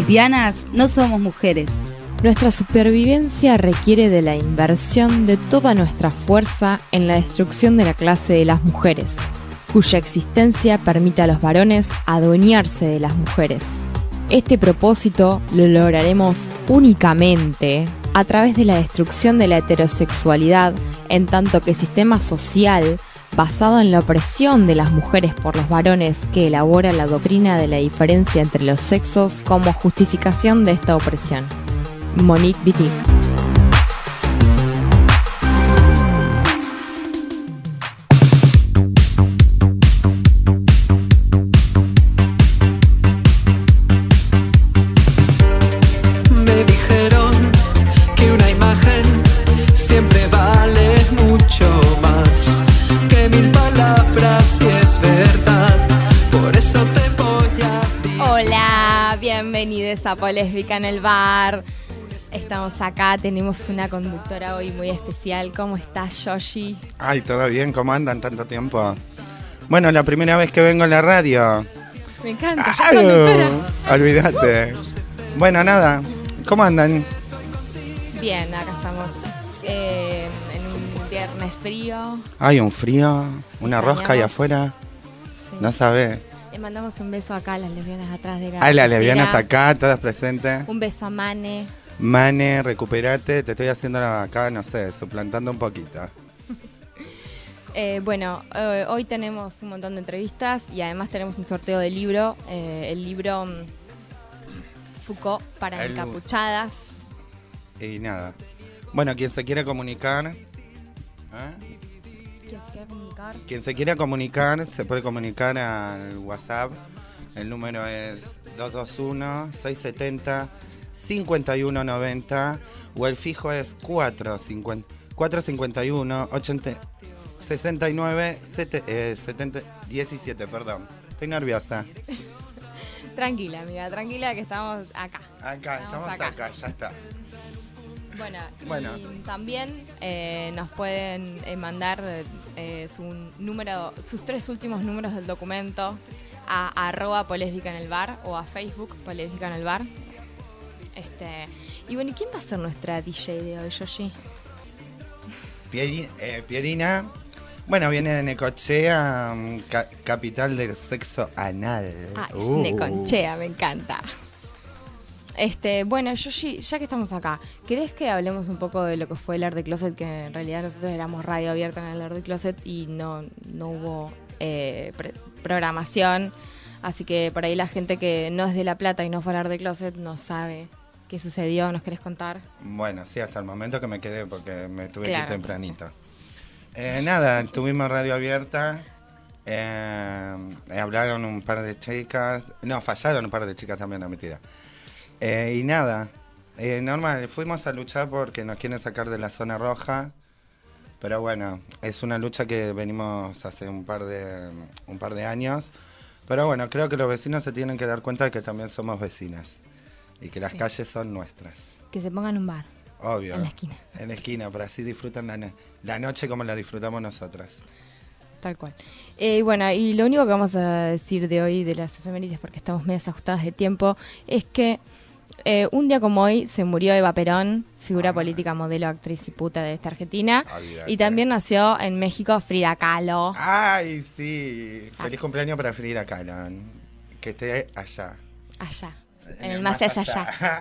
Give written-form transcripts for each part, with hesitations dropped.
lesbianas no somos mujeres. Nuestra supervivencia requiere de la inversión de toda nuestra fuerza en la destrucción de la clase de las mujeres, cuya existencia permite a los varones adueñarse de las mujeres. Este propósito lo lograremos únicamente a través de la destrucción de la heterosexualidad, en tanto que sistema social basado en la opresión de las mujeres por los varones que elabora la doctrina de la diferencia entre los sexos como justificación de esta opresión. Monique Wittig. Me dijeron que una imagen siempre vale mucho más que 1000 palabras, si es verdad. Por eso te voy a decir. Hola, bienvenidos a Polésbica en el Bar. Estamos acá, tenemos una conductora hoy muy especial. ¿Cómo estás, Yoshi? Ay, ¿todo bien? ¿Cómo andan tanto tiempo? Bueno, la primera vez que vengo a la radio. Me encanta, ya conductora. Olvídate. Bueno, nada, ¿cómo andan? Bien, acá estamos en un viernes frío. Ay, un frío, una rosca ahí afuera. Sí. No sabés. Le mandamos un beso acá a las lesbianas atrás de la Ay, las pecera. lesbianas acá, todas presentes. Un beso a Mane. Mane, recuperate, te estoy haciendo acá, no sé, suplantando un poquito. Hoy tenemos un montón de entrevistas y además tenemos un sorteo de libro. El libro Foucault para encapuchadas. Y nada. Bueno, quien se quiera comunicar... Quien se quiera comunicar, se puede comunicar al WhatsApp. El número es 221-670-5190 o el fijo es 451-69-17, perdón. Estoy nerviosa. Tranquila, amiga, tranquila que estamos acá. Estamos acá, ya está. Bueno. Y también nos pueden mandar sus 3 últimos números del documento a @polésbica en el bar o a Facebook Polésbica en el bar. Y bueno, ¿y quién va a ser nuestra DJ de hoy, Yoshi? Pierina, bueno, viene de Necochea, capital del sexo anal. Es Necochea, me encanta. Bueno, Yoshi, ya que estamos acá, ¿querés que hablemos un poco de lo que fue el Art de Closet? Que en realidad nosotros éramos radio abierta en el Art de Closet y no hubo programación. Así que por ahí la gente que no es de La Plata y no fue al Art de Closet no sabe qué sucedió. ¿Nos querés contar? Bueno, sí, hasta el momento que me quedé porque me tuve que ir tempranito. Sí. Nada, tuvimos radio abierta. Hablaron un par de chicas. No, fallaron un par de chicas también, no, mentira. Y nada, normal, fuimos a luchar porque nos quieren sacar de la zona roja, pero bueno, es una lucha que venimos hace un par de años, pero bueno, creo que los vecinos se tienen que dar cuenta de que también somos vecinas y que las calles son nuestras. Que se pongan un bar. Obvio. En la esquina. En la esquina, para así disfrutan la noche como la disfrutamos nosotras. Tal cual. Y lo único que vamos a decir de hoy de las efemérides, porque estamos medio ajustadas de tiempo, es que un día como hoy se murió Eva Perón, figura política, modelo, actriz y puta de esta Argentina. Olvídate. Y también nació en México Frida Kahlo. ¡Ay, sí! Feliz cumpleaños para Frida Kahlo. Que esté allá. Allá. En el más allá.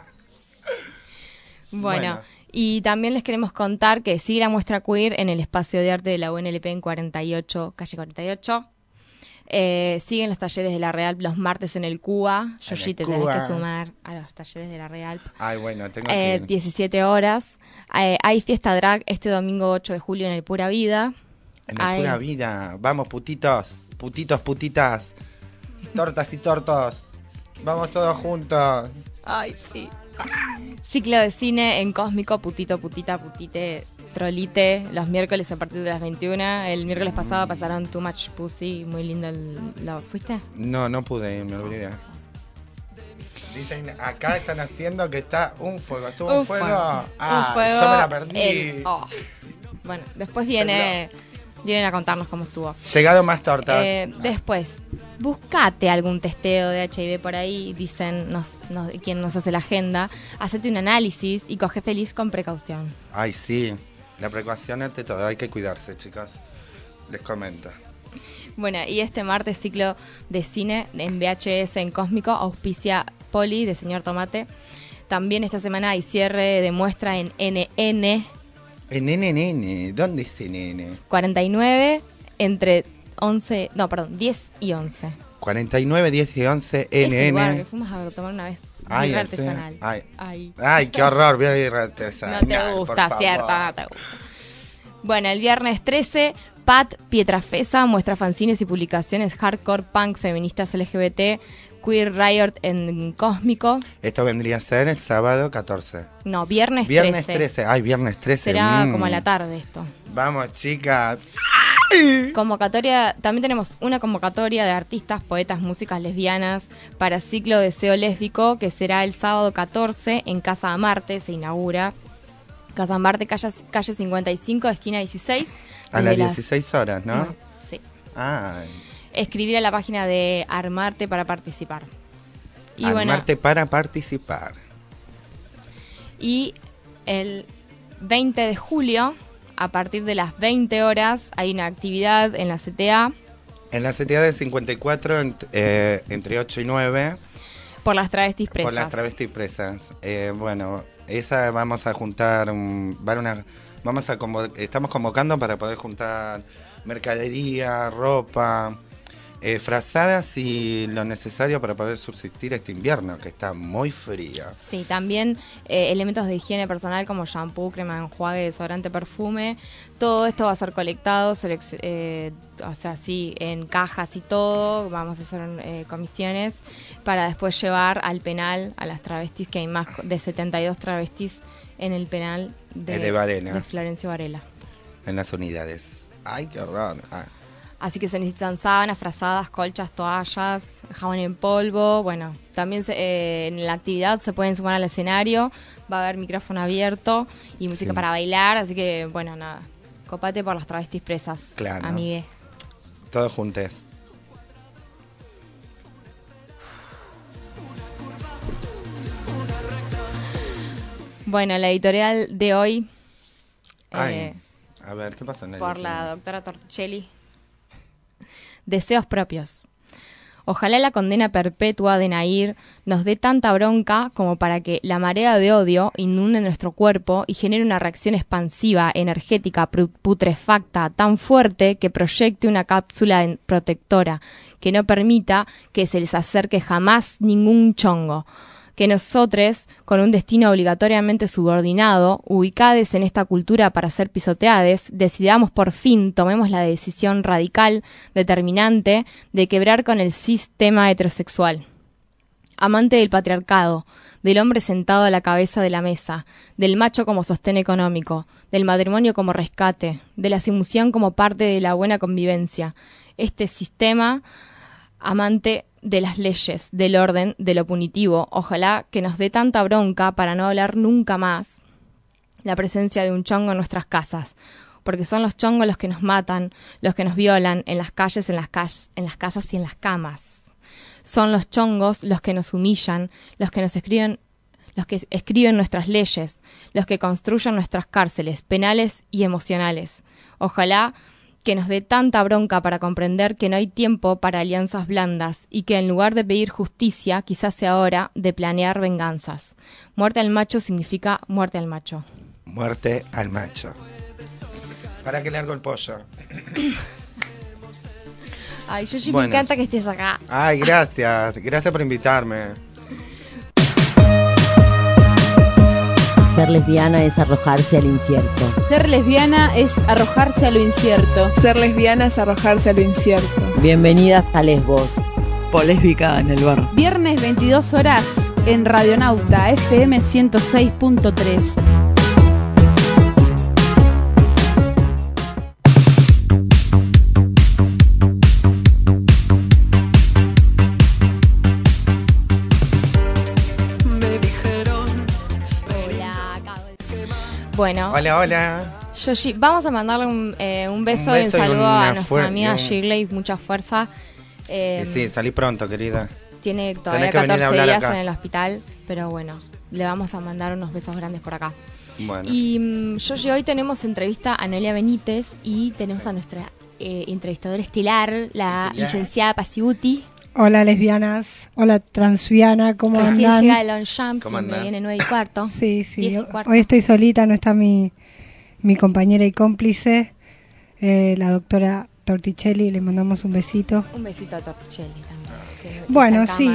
Bueno. Y también les queremos contar que sigue la muestra queer en el espacio de arte de la UNLP en 48, calle 48. Siguen los talleres de la Real los martes en el Cuba. Yoshi, te tenés que sumar a los talleres de la Real. Ay, bueno, tengo que ir. 17 horas. Hay fiesta drag este domingo 8 de julio en el Pura Vida. En el Pura Vida. Vamos, putitos, putitas. Tortas y tortos. Vamos todos juntos. Ay, sí. Ciclo de cine en Cósmico, putito, putita, putite, trolite, los miércoles a partir de las 21. El miércoles pasado pasaron Too Much Pussy, muy lindo. ¿Fuiste? No pude ir, me olvidé. Dicen, acá están haciendo que está un fuego. ¿Estuvo un fuego? Un fuego. Yo me la perdí. Bueno, después viene Vienen a contarnos cómo estuvo. Llegado más tortas. Después, buscate algún testeo de HIV por ahí, dicen quien nos hace la agenda. Hacete un análisis y coge feliz con precaución. Ay, sí. La precaución ante todo. Hay que cuidarse, chicas. Les comento. Bueno, y este martes ciclo de cine en VHS en Cósmico auspicia Poli de Señor Tomate. También esta semana hay cierre de muestra en NN. En NNN, ¿dónde es NN? 49 entre 10 y 11. 49, 10 y 11, Ese lugar NN. que fuimos a tomar una vez. Ay, birra ese. artesanal. Ay, qué horror, birra artesanal. No te gusta, ¿cierto? No te gusta. Bueno, el viernes 13, Pat Pietrafesa muestra fanzines y publicaciones hardcore punk feministas LGBT, Queer Riot en Cósmico. Esto vendría a ser el sábado 14. No, viernes 13. Viernes 13. Ay, viernes 13. Será como a la tarde esto. Vamos, chicas. Convocatoria, también tenemos una convocatoria de artistas, poetas, músicas lesbianas para ciclo Deseo Lésbico, que será el sábado 14 en Casa Amarte, se inaugura. Casa Amarte, calle 55, esquina 16. A las 16 horas, ¿no? Sí. Ay. Escribir a la página de Armarte para participar. Y Armarte para participar. Y el 20 de julio, a partir de las 20 horas, hay una actividad en la CTA. En la CTA de 54, entre 8 y 9. Por las travestis presas. Por las travestis presas. Bueno, esa vamos a juntar, estamos convocando para poder juntar mercadería, ropa, frazadas y lo necesario para poder subsistir este invierno, que está muy frío. Sí, también elementos de higiene personal como shampoo, crema de enjuague, desodorante, perfume. Todo esto va a ser colectado, en cajas y todo. Vamos a hacer comisiones para después llevar al penal a las travestis, que hay más de 72 travestis en el penal de Varela. De Florencio Varela. En las unidades. Ay, qué horror. Así que se necesitan sábanas, frazadas, colchas, toallas, jabón en polvo. Bueno, también en la actividad se pueden sumar al escenario. Va a haber micrófono abierto y música para bailar. Así que, bueno, nada. Copate por las travestis presas, claro. Amigue. Todos juntos. Bueno, la editorial de hoy. A ver, ¿qué pasa en la por editorial? la doctora Torricelli. Deseos propios. Ojalá la condena perpetua de Nair nos dé tanta bronca como para que la marea de odio inunde nuestro cuerpo y genere una reacción expansiva, energética, putrefacta, tan fuerte que proyecte una cápsula protectora que no permita que se les acerque jamás ningún chongo. Que nosotros, con un destino obligatoriamente subordinado, ubicades en esta cultura para ser pisoteades, decidamos por fin, tomemos la decisión radical, determinante, de quebrar con el sistema heterosexual. Amante del patriarcado, del hombre sentado a la cabeza de la mesa, del macho como sostén económico, del matrimonio como rescate, de la sumisión como parte de la buena convivencia. Este sistema, amante de las leyes, del orden, de lo punitivo, ojalá que nos dé tanta bronca para no hablar nunca más la presencia de un chongo en nuestras casas, porque son los chongos los que nos matan, los que nos violan en las calles, en las casas y en las camas. Son los chongos los que nos humillan, los que escriben nuestras leyes, los que construyen nuestras cárceles penales y emocionales. Ojalá que nos dé tanta bronca para comprender que no hay tiempo para alianzas blandas y que en lugar de pedir justicia, quizás sea hora de planear venganzas. Muerte al macho significa muerte al macho. Muerte al macho. ¿Para qué largo el pollo? Ay, Yoshi, me encanta que estés acá. Ay, gracias. Gracias por invitarme. Ser lesbiana es arrojarse al incierto. Ser lesbiana es arrojarse a lo incierto. Ser lesbiana es arrojarse a lo incierto. Bienvenidas a Lesbos. Polésbica en el bar. Viernes 22 horas en Radionauta FM 106.3. Bueno, Hola, hola. Yoshi, vamos a mandarle un beso y un saludo a nuestra amiga Shirley, mucha fuerza. Sí, salí pronto, querida. Tiene todavía 14 días en el hospital, pero bueno, le vamos a mandar unos besos grandes por acá. Bueno. Y Yoshi, hoy tenemos entrevista a Noelia Benítez y tenemos a nuestra entrevistadora estelar, la licenciada Pasibuti. Hola lesbianas, hola transviana, ¿cómo andan? Recién llega de Longchamp, me viene 9:15. Sí, 10:15. Hoy estoy solita, no está mi compañera y cómplice, la doctora Torticelli, le mandamos un besito. Un besito a Torticelli también. Bueno, sí,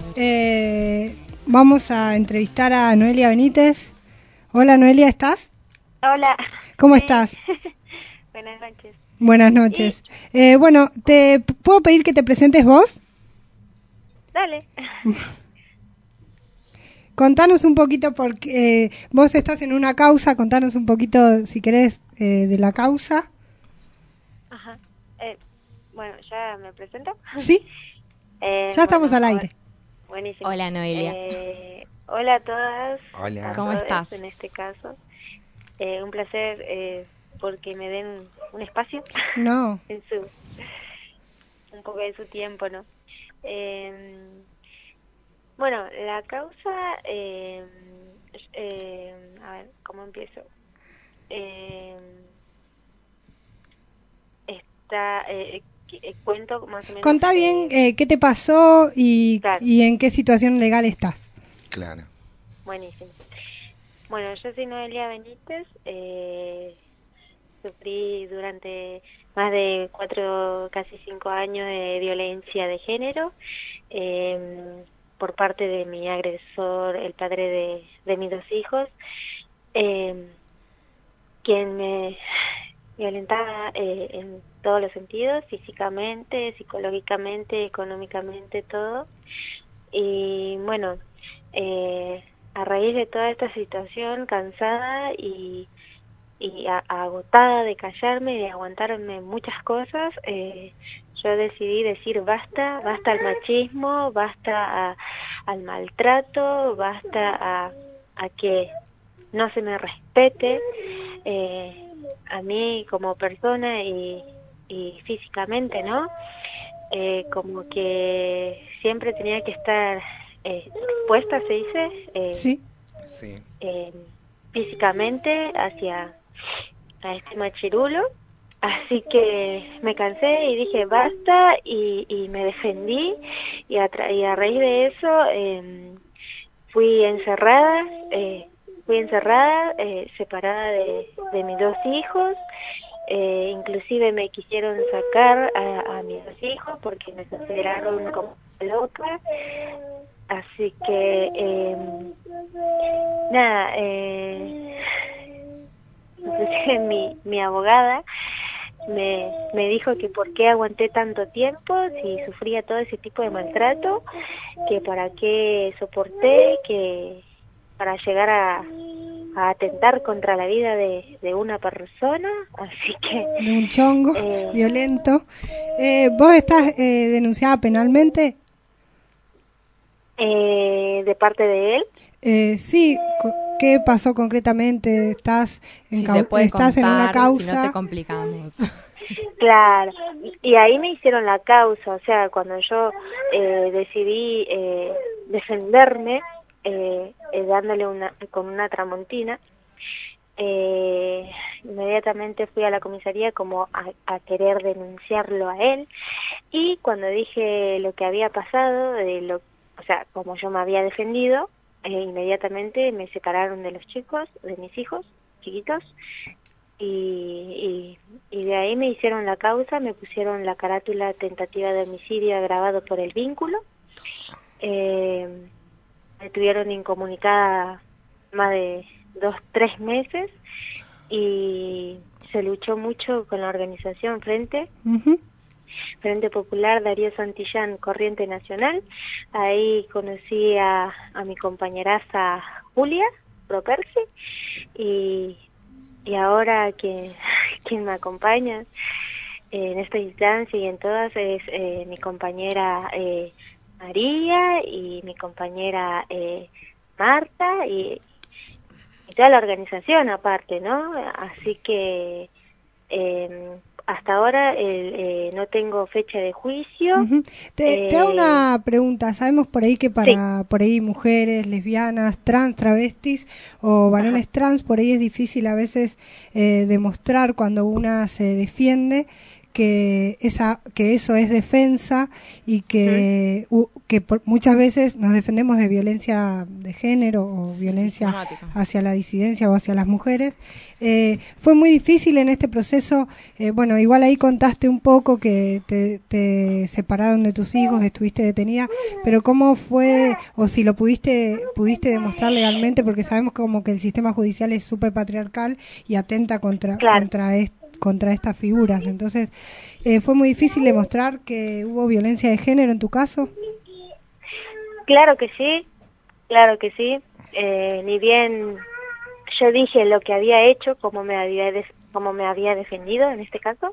vamos a entrevistar a Noelia Benítez. Hola Noelia, ¿estás? Hola. ¿Cómo estás? Buenas noches. Buenas noches. Bueno, ¿te puedo pedir que te presentes vos? Dale. Contanos un poquito, porque vos estás en una causa, contanos un poquito, si querés, de la causa. Ajá. Bueno, ¿ya me presento? Sí. Ya estamos al aire. Buenísimo. Hola, Noelia. Hola a todas. Hola. ¿Cómo estás? En este caso. Un placer porque me den un espacio. No. Un poco de su tiempo, ¿no? Bueno, la causa, a ver, ¿cómo empiezo? Cuento más o menos. Contá bien qué te pasó y en qué situación legal estás. Claro. Buenísimo. Bueno, yo soy Noelia Benítez, sufrí durante más de 4, casi 5 años de violencia de género por parte de mi agresor, el padre de mis 2 hijos, quien me violentaba en todos los sentidos, físicamente, psicológicamente, económicamente, todo. Y bueno, a raíz de toda esta situación, cansada y agotada de callarme y de aguantarme muchas cosas, yo decidí decir basta al machismo, basta al maltrato, basta a que no se me respete a mí como persona y físicamente, ¿no? Como que siempre tenía que estar expuesta, se dice, sí. físicamente hacia a este machirulo. Así que me cansé y dije basta y me defendí y a raíz de eso fui encerrada, separada de mis 2 hijos. Inclusive me quisieron sacar a mis 2 hijos porque me consideraron como loca. Así que nada, mi abogada me dijo que por qué aguanté tanto tiempo si sufría todo ese tipo de maltrato, que para qué soporté, que para llegar a atentar contra la vida de una persona, así que... De un chongo violento. ¿Vos estás denunciada penalmente? ¿De parte de él? Sí. ¿Qué pasó concretamente? ¿Estás en una causa? Si no te complicamos. Claro, y ahí me hicieron la causa, o sea, cuando yo decidí defenderme, dándole con una tramontina, inmediatamente fui a la comisaría como a querer denunciarlo a él, y cuando dije lo que había pasado, o sea, como yo me había defendido, inmediatamente me separaron de los chicos, de mis hijos chiquitos, y de ahí me hicieron la causa, me pusieron la carátula tentativa de homicidio agravado por el vínculo. Me tuvieron incomunicada más de 2-3 meses y se luchó mucho con la organización Frente Popular Darío Santillán, Corriente Nacional. Ahí conocí a mi compañeraza Julia Properci y ahora quien me acompaña en esta instancia y en todas es mi compañera María y mi compañera Marta y toda la organización aparte, ¿no? Así que hasta ahora no tengo fecha de juicio. Te hago una pregunta. Sabemos por ahí que para por ahí mujeres, lesbianas, trans, travestis o varones trans, por ahí es difícil a veces demostrar cuando una se defiende que eso es defensa y que muchas veces nos defendemos de violencia de género o violencia hacia la disidencia o hacia las mujeres. Fue muy difícil en este proceso. Bueno, igual ahí contaste un poco que te separaron de tus hijos, estuviste detenida, pero ¿cómo fue, o si lo pudiste demostrar legalmente? Porque sabemos como que el sistema judicial es súper patriarcal y atenta contra estas figuras. Entonces, ¿fue muy difícil demostrar que hubo violencia de género en tu caso? Claro que sí. Ni bien yo dije lo que había hecho, cómo me había defendido en este caso,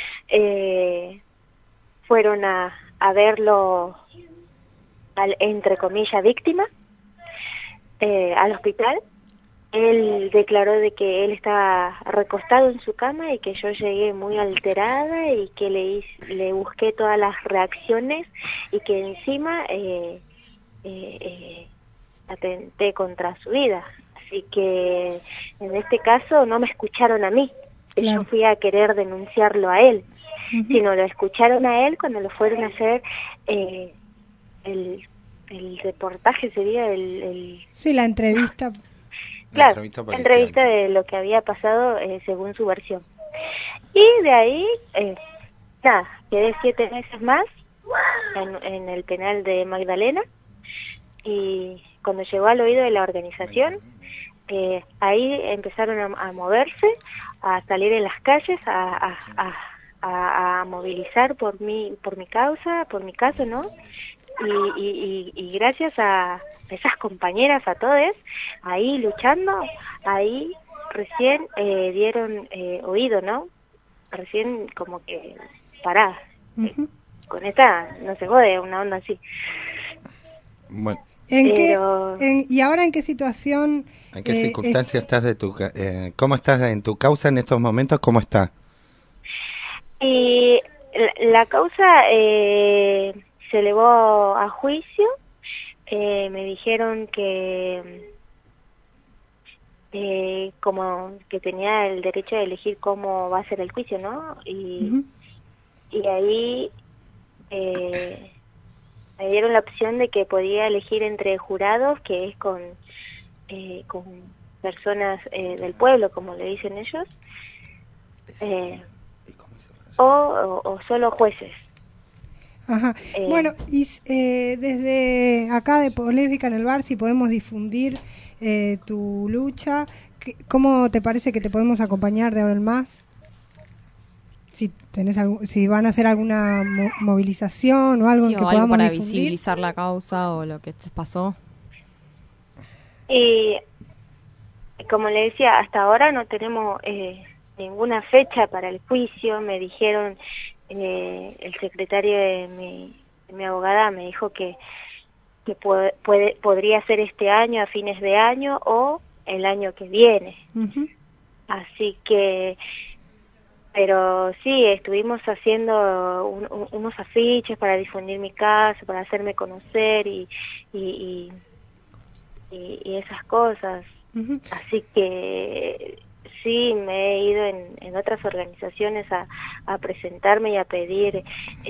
fueron a verlo entre comillas víctima al hospital. Él declaró de que él estaba recostado en su cama y que yo llegué muy alterada y que le busqué todas las reacciones y que encima atenté contra su vida. Así que en este caso no me escucharon a mí, yo fui a querer denunciarlo a él, sino lo escucharon a él cuando lo fueron a hacer el reportaje, sería Sí, la entrevista. Claro, la entrevista de lo que había pasado según su versión. Y de ahí, quedé 7 meses más en el penal de Magdalena, y cuando llegó al oído de la organización, ahí empezaron a moverse, a salir en las calles, a movilizar por mi causa, por mi caso, ¿no? Y gracias a esas compañeras, a todas, ahí luchando, ahí recién dieron oído, ¿no? Recién como que pará, con esta no se jode, una onda así. Bueno. ¿Y ahora en qué situación? ¿En qué circunstancias estás cómo estás en tu causa en estos momentos? ¿Cómo está? Y la causa se elevó a juicio. Me dijeron que como que tenía el derecho de elegir cómo va a ser el juicio, ¿no? Y ahí me dieron la opción de que podía elegir entre jurados, que es con personas del pueblo, como le dicen ellos, o solo jueces. Ajá. Bueno, y desde acá de Polémica en el Bar, si podemos difundir tu lucha, ¿cómo te parece que te podemos acompañar de ahora en más? Si van a hacer alguna movilización o algo que podamos para difundir. Visibilizar la causa o lo que te pasó. Y como le decía, hasta ahora no tenemos ninguna fecha para el juicio. Me dijeron, el secretario de mi abogada me dijo que podría ser este año, a fines de año, o el año que viene. Así que, pero sí, estuvimos haciendo unos afiches para difundir mi caso, para hacerme conocer y esas cosas. Así que sí, me he ido en otras organizaciones a presentarme y a pedir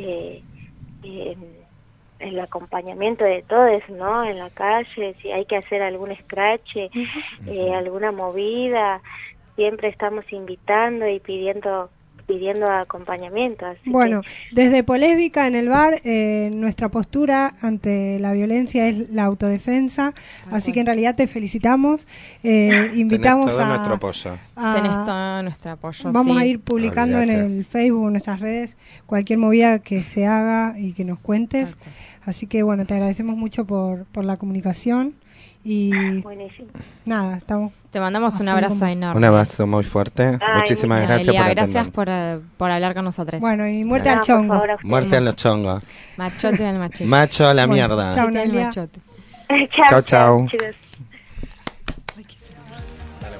el acompañamiento de todos, ¿no? En la calle, si hay que hacer algún scratch, alguna movida, siempre estamos invitando y pidiendo acompañamiento. Bueno, desde Polésbica en el Bar, nuestra postura ante la violencia es la autodefensa, así que en realidad te felicitamos, invitamos Tenés todo nuestro apoyo. Tenés todo nuestro apoyo. Vamos a ir publicando en el Facebook, en nuestras redes, cualquier movida que se haga y que nos cuentes. Así que bueno, te agradecemos mucho por la comunicación y buenísimo. Nada, te mandamos un abrazo enorme. Un abrazo muy fuerte. Muchísimas gracias Elia, por gracias por hablar con nosotros. Bueno, y muerte al chongo. Muerte a los chongos. Machote al machete. Macho a la mierda. Chao, Machote. Chao. Chao. Chicos.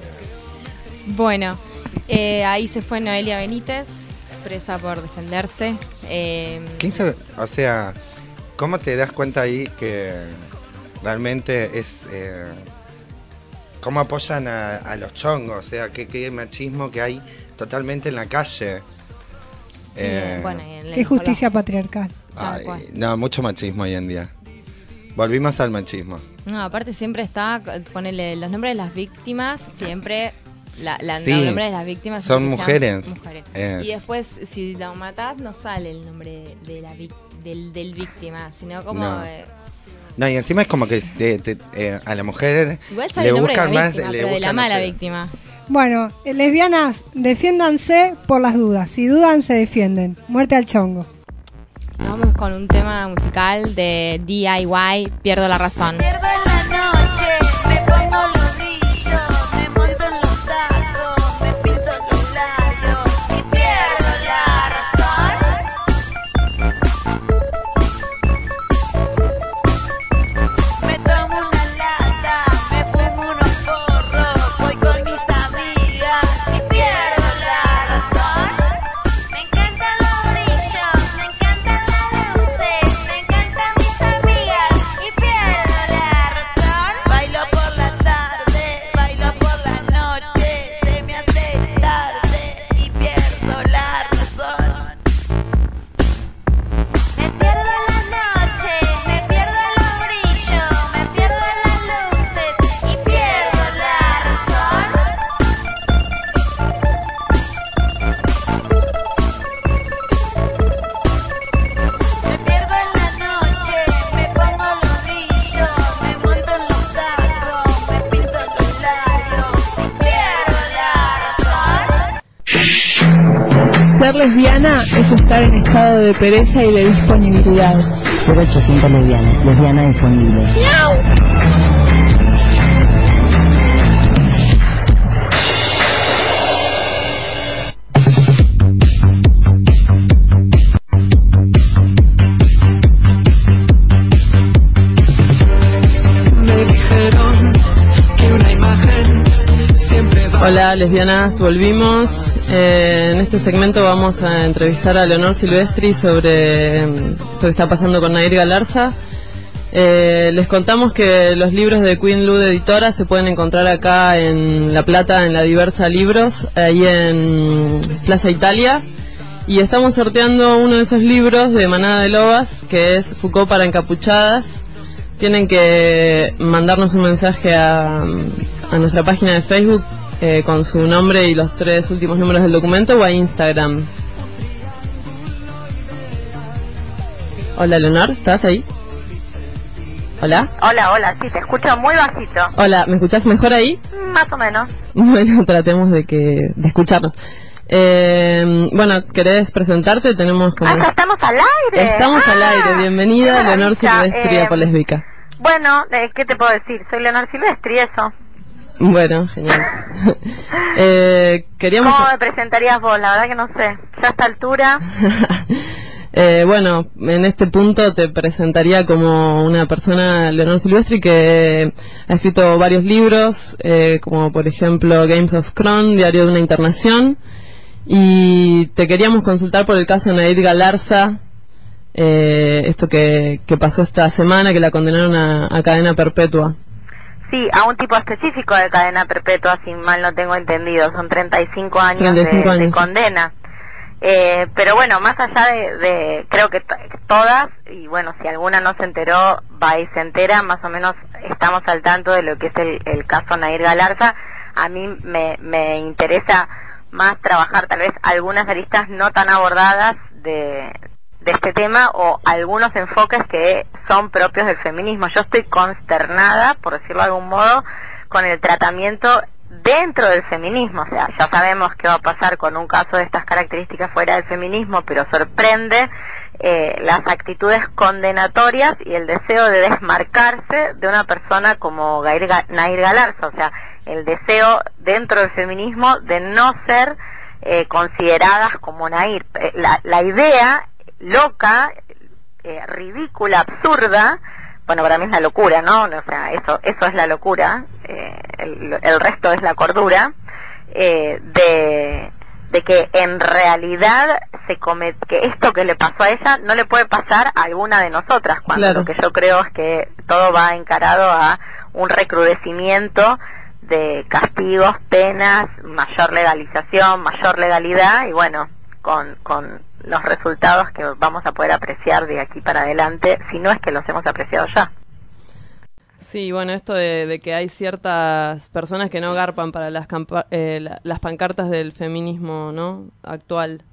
Bueno, ahí se fue Noelia Benítez, presa por defenderse. O sea, ¿cómo te das cuenta ahí que realmente es... cómo apoyan a los chongos? O sea, qué machismo que hay totalmente en la calle. Sí, bueno, qué justicia patriarcal. Ay, no, mucho machismo hoy en día. Volvimos al machismo. No, aparte siempre está, ponele los nombres de las víctimas, siempre los Sí, nombres de las víctimas son siempre mujeres. Y después, si lo matás, no sale el nombre de del víctima, sino como... No. No, y encima es como que a la mujer igual sale le el nombre de buscan la más, víctima, le pero de la buscan mala más. víctima. Bueno, lesbianas, defiéndanse por las dudas. Si dudan, se defienden. Muerte al chongo. Vamos con un tema musical de DIY, Pierdo la razón. Pierdo en la noche, me pongo los brillos, me monto en los tacos, me pinto los labios y pierdo la razón. Me tomo una lata, me fumo unos porros, voy con mis amigas y pierdo la razón. Me encantan los brillos, me encantan las luces, me encantan mis amigas y pierdo la razón. Bailo por la tarde, bailo por la noche, se me hace tarde y pierdo la razón. Me pierdo en la noche, me pierdo en los brillos, me pierdo en las luces y pierdo la razón. Me pierdo en la noche, me pongo los brillos, me monto en los tacos, me pinto los labios y pierdo la razón. Ser lesbiana es estar en estado de pereza y de disponibilidad. 0800 lesbiana, lesbiana disponible. Me dijeron que una imagen siempre va. Hola lesbianas, volvimos. En este segmento vamos a entrevistar a Leonor Silvestri sobre esto que está pasando con Nair Galarza. Les contamos que los libros de Queen Lud Editora se pueden encontrar acá en La Plata, en la Diversa Libros, ahí en Plaza Italia. Y estamos sorteando uno de esos libros de Manada de Lobas, que es Foucault para encapuchadas. Tienen que mandarnos un mensaje a nuestra página de Facebook con su nombre y los 3 últimos números del documento, o a Instagram. Hola Leonor, ¿estás ahí? Hola. Hola, sí, te escucho muy bajito. Hola, ¿me escuchás mejor ahí? Más o menos. Bueno, tratemos de escucharnos. Bueno, ¿querés presentarte? Tenemos como... ya estamos al aire. Estamos al aire, bienvenida Leonor Silvestri a Polésbica. Bueno, ¿qué te puedo decir? Soy Leonor Silvestri, eso. Bueno, genial. Queríamos... ¿Cómo me presentarías vos? La verdad que no sé. Ya a esta altura... Bueno, en este punto te presentaría como una persona, Leonor Silvestri, que ha escrito varios libros, como por ejemplo Games of Thrones, Diario de una Internación, y te queríamos consultar por el caso de Nair Galarza, esto que pasó esta semana, que la condenaron a cadena perpetua. Sí, a un tipo específico de cadena perpetua, si mal no tengo entendido, son 35 años, 35 años. de condena. Pero bueno, más allá de creo que todas, y bueno, si alguna no se enteró, va y se entera, más o menos estamos al tanto de lo que es el caso Nair Galarza. A mí me interesa más trabajar tal vez algunas aristas no tan abordadas de este tema, o algunos enfoques que son propios del feminismo. Yo estoy consternada, por decirlo de algún modo, con el tratamiento dentro del feminismo. O sea, ya sabemos qué va a pasar con un caso de estas características fuera del feminismo, pero sorprende las actitudes condenatorias y el deseo de desmarcarse de una persona como Nair Galarza. O sea, el deseo dentro del feminismo de no ser consideradas como Nair. La idea loca, ridícula, absurda, bueno, para mí es la locura, ¿no? O sea, eso es la locura, el resto es la cordura, de que en realidad que esto que le pasó a ella no le puede pasar a alguna de nosotras, cuando Claro. lo que yo creo es que todo va encarado a un recrudecimiento de castigos, penas, mayor legalización, mayor legalidad, y bueno, con los resultados que vamos a poder apreciar de aquí para adelante, si no es que los hemos apreciado ya. Sí, bueno, esto de que hay ciertas personas que no garpan para las pancartas del feminismo, ¿no?, actual.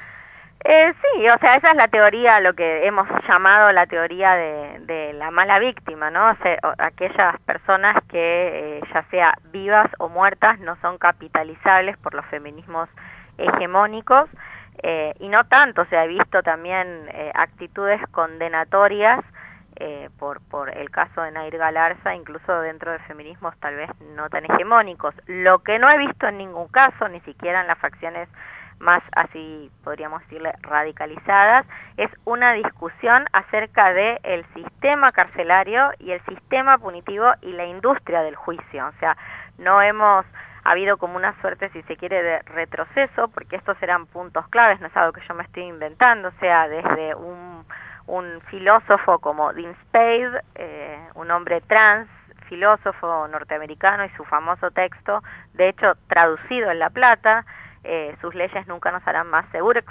Sí, o sea, esa es la teoría, lo que hemos llamado la teoría de la mala víctima, ¿no? O sea, aquellas personas que, ya sea vivas o muertas, no son capitalizables por los feminismos hegemónicos, y no tanto, o sea, he visto también actitudes condenatorias por el caso de Nair Galarza, incluso dentro de feminismos tal vez no tan hegemónicos. Lo que no he visto en ningún caso, ni siquiera en las facciones más, así podríamos decirle, radicalizadas, es una discusión acerca de el sistema carcelario y el sistema punitivo y la industria del juicio. O sea, no hemos habido como una suerte, si se quiere, de retroceso, porque estos eran puntos claves, no es algo que yo me estoy inventando, o sea, desde un filósofo como Dean Spade, un hombre trans, filósofo norteamericano, y su famoso texto, de hecho traducido en La Plata, sus leyes nunca nos harán más seguros,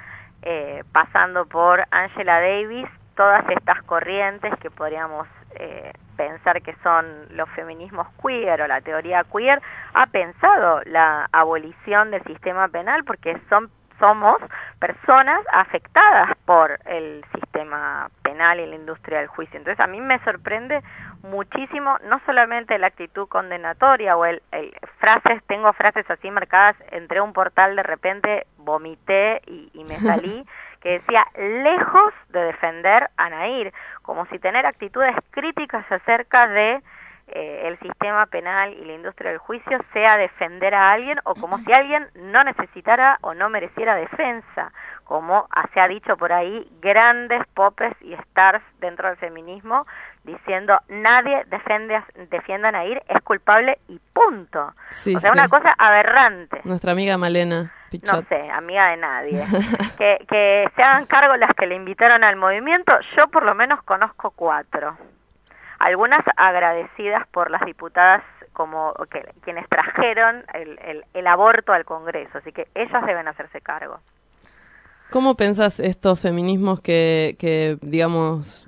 pasando por Angela Davis, todas estas corrientes que podríamos pensar que son los feminismos queer o la teoría queer, ha pensado la abolición del sistema penal porque somos personas afectadas por el sistema penal y la industria del juicio. Entonces a mí me sorprende muchísimo, no solamente la actitud condenatoria o tengo frases así marcadas, entré a un portal, de repente vomité y me salí, que decía, lejos de defender a Nair, como si tener actitudes críticas acerca de el sistema penal y la industria del juicio sea defender a alguien, o como si alguien no necesitara o no mereciera defensa, como se ha dicho por ahí, grandes popes y stars dentro del feminismo diciendo nadie defienda a Nair, es culpable y punto. Sí, o sea, sí. Una cosa aberrante. Nuestra amiga Malena Pichot. No sé, amiga de nadie. que se hagan cargo las que le invitaron al movimiento. Yo por lo menos conozco 4. Algunas agradecidas por las diputadas como quienes trajeron el aborto al Congreso, así que ellas deben hacerse cargo. ¿Cómo pensás estos feminismos que digamos,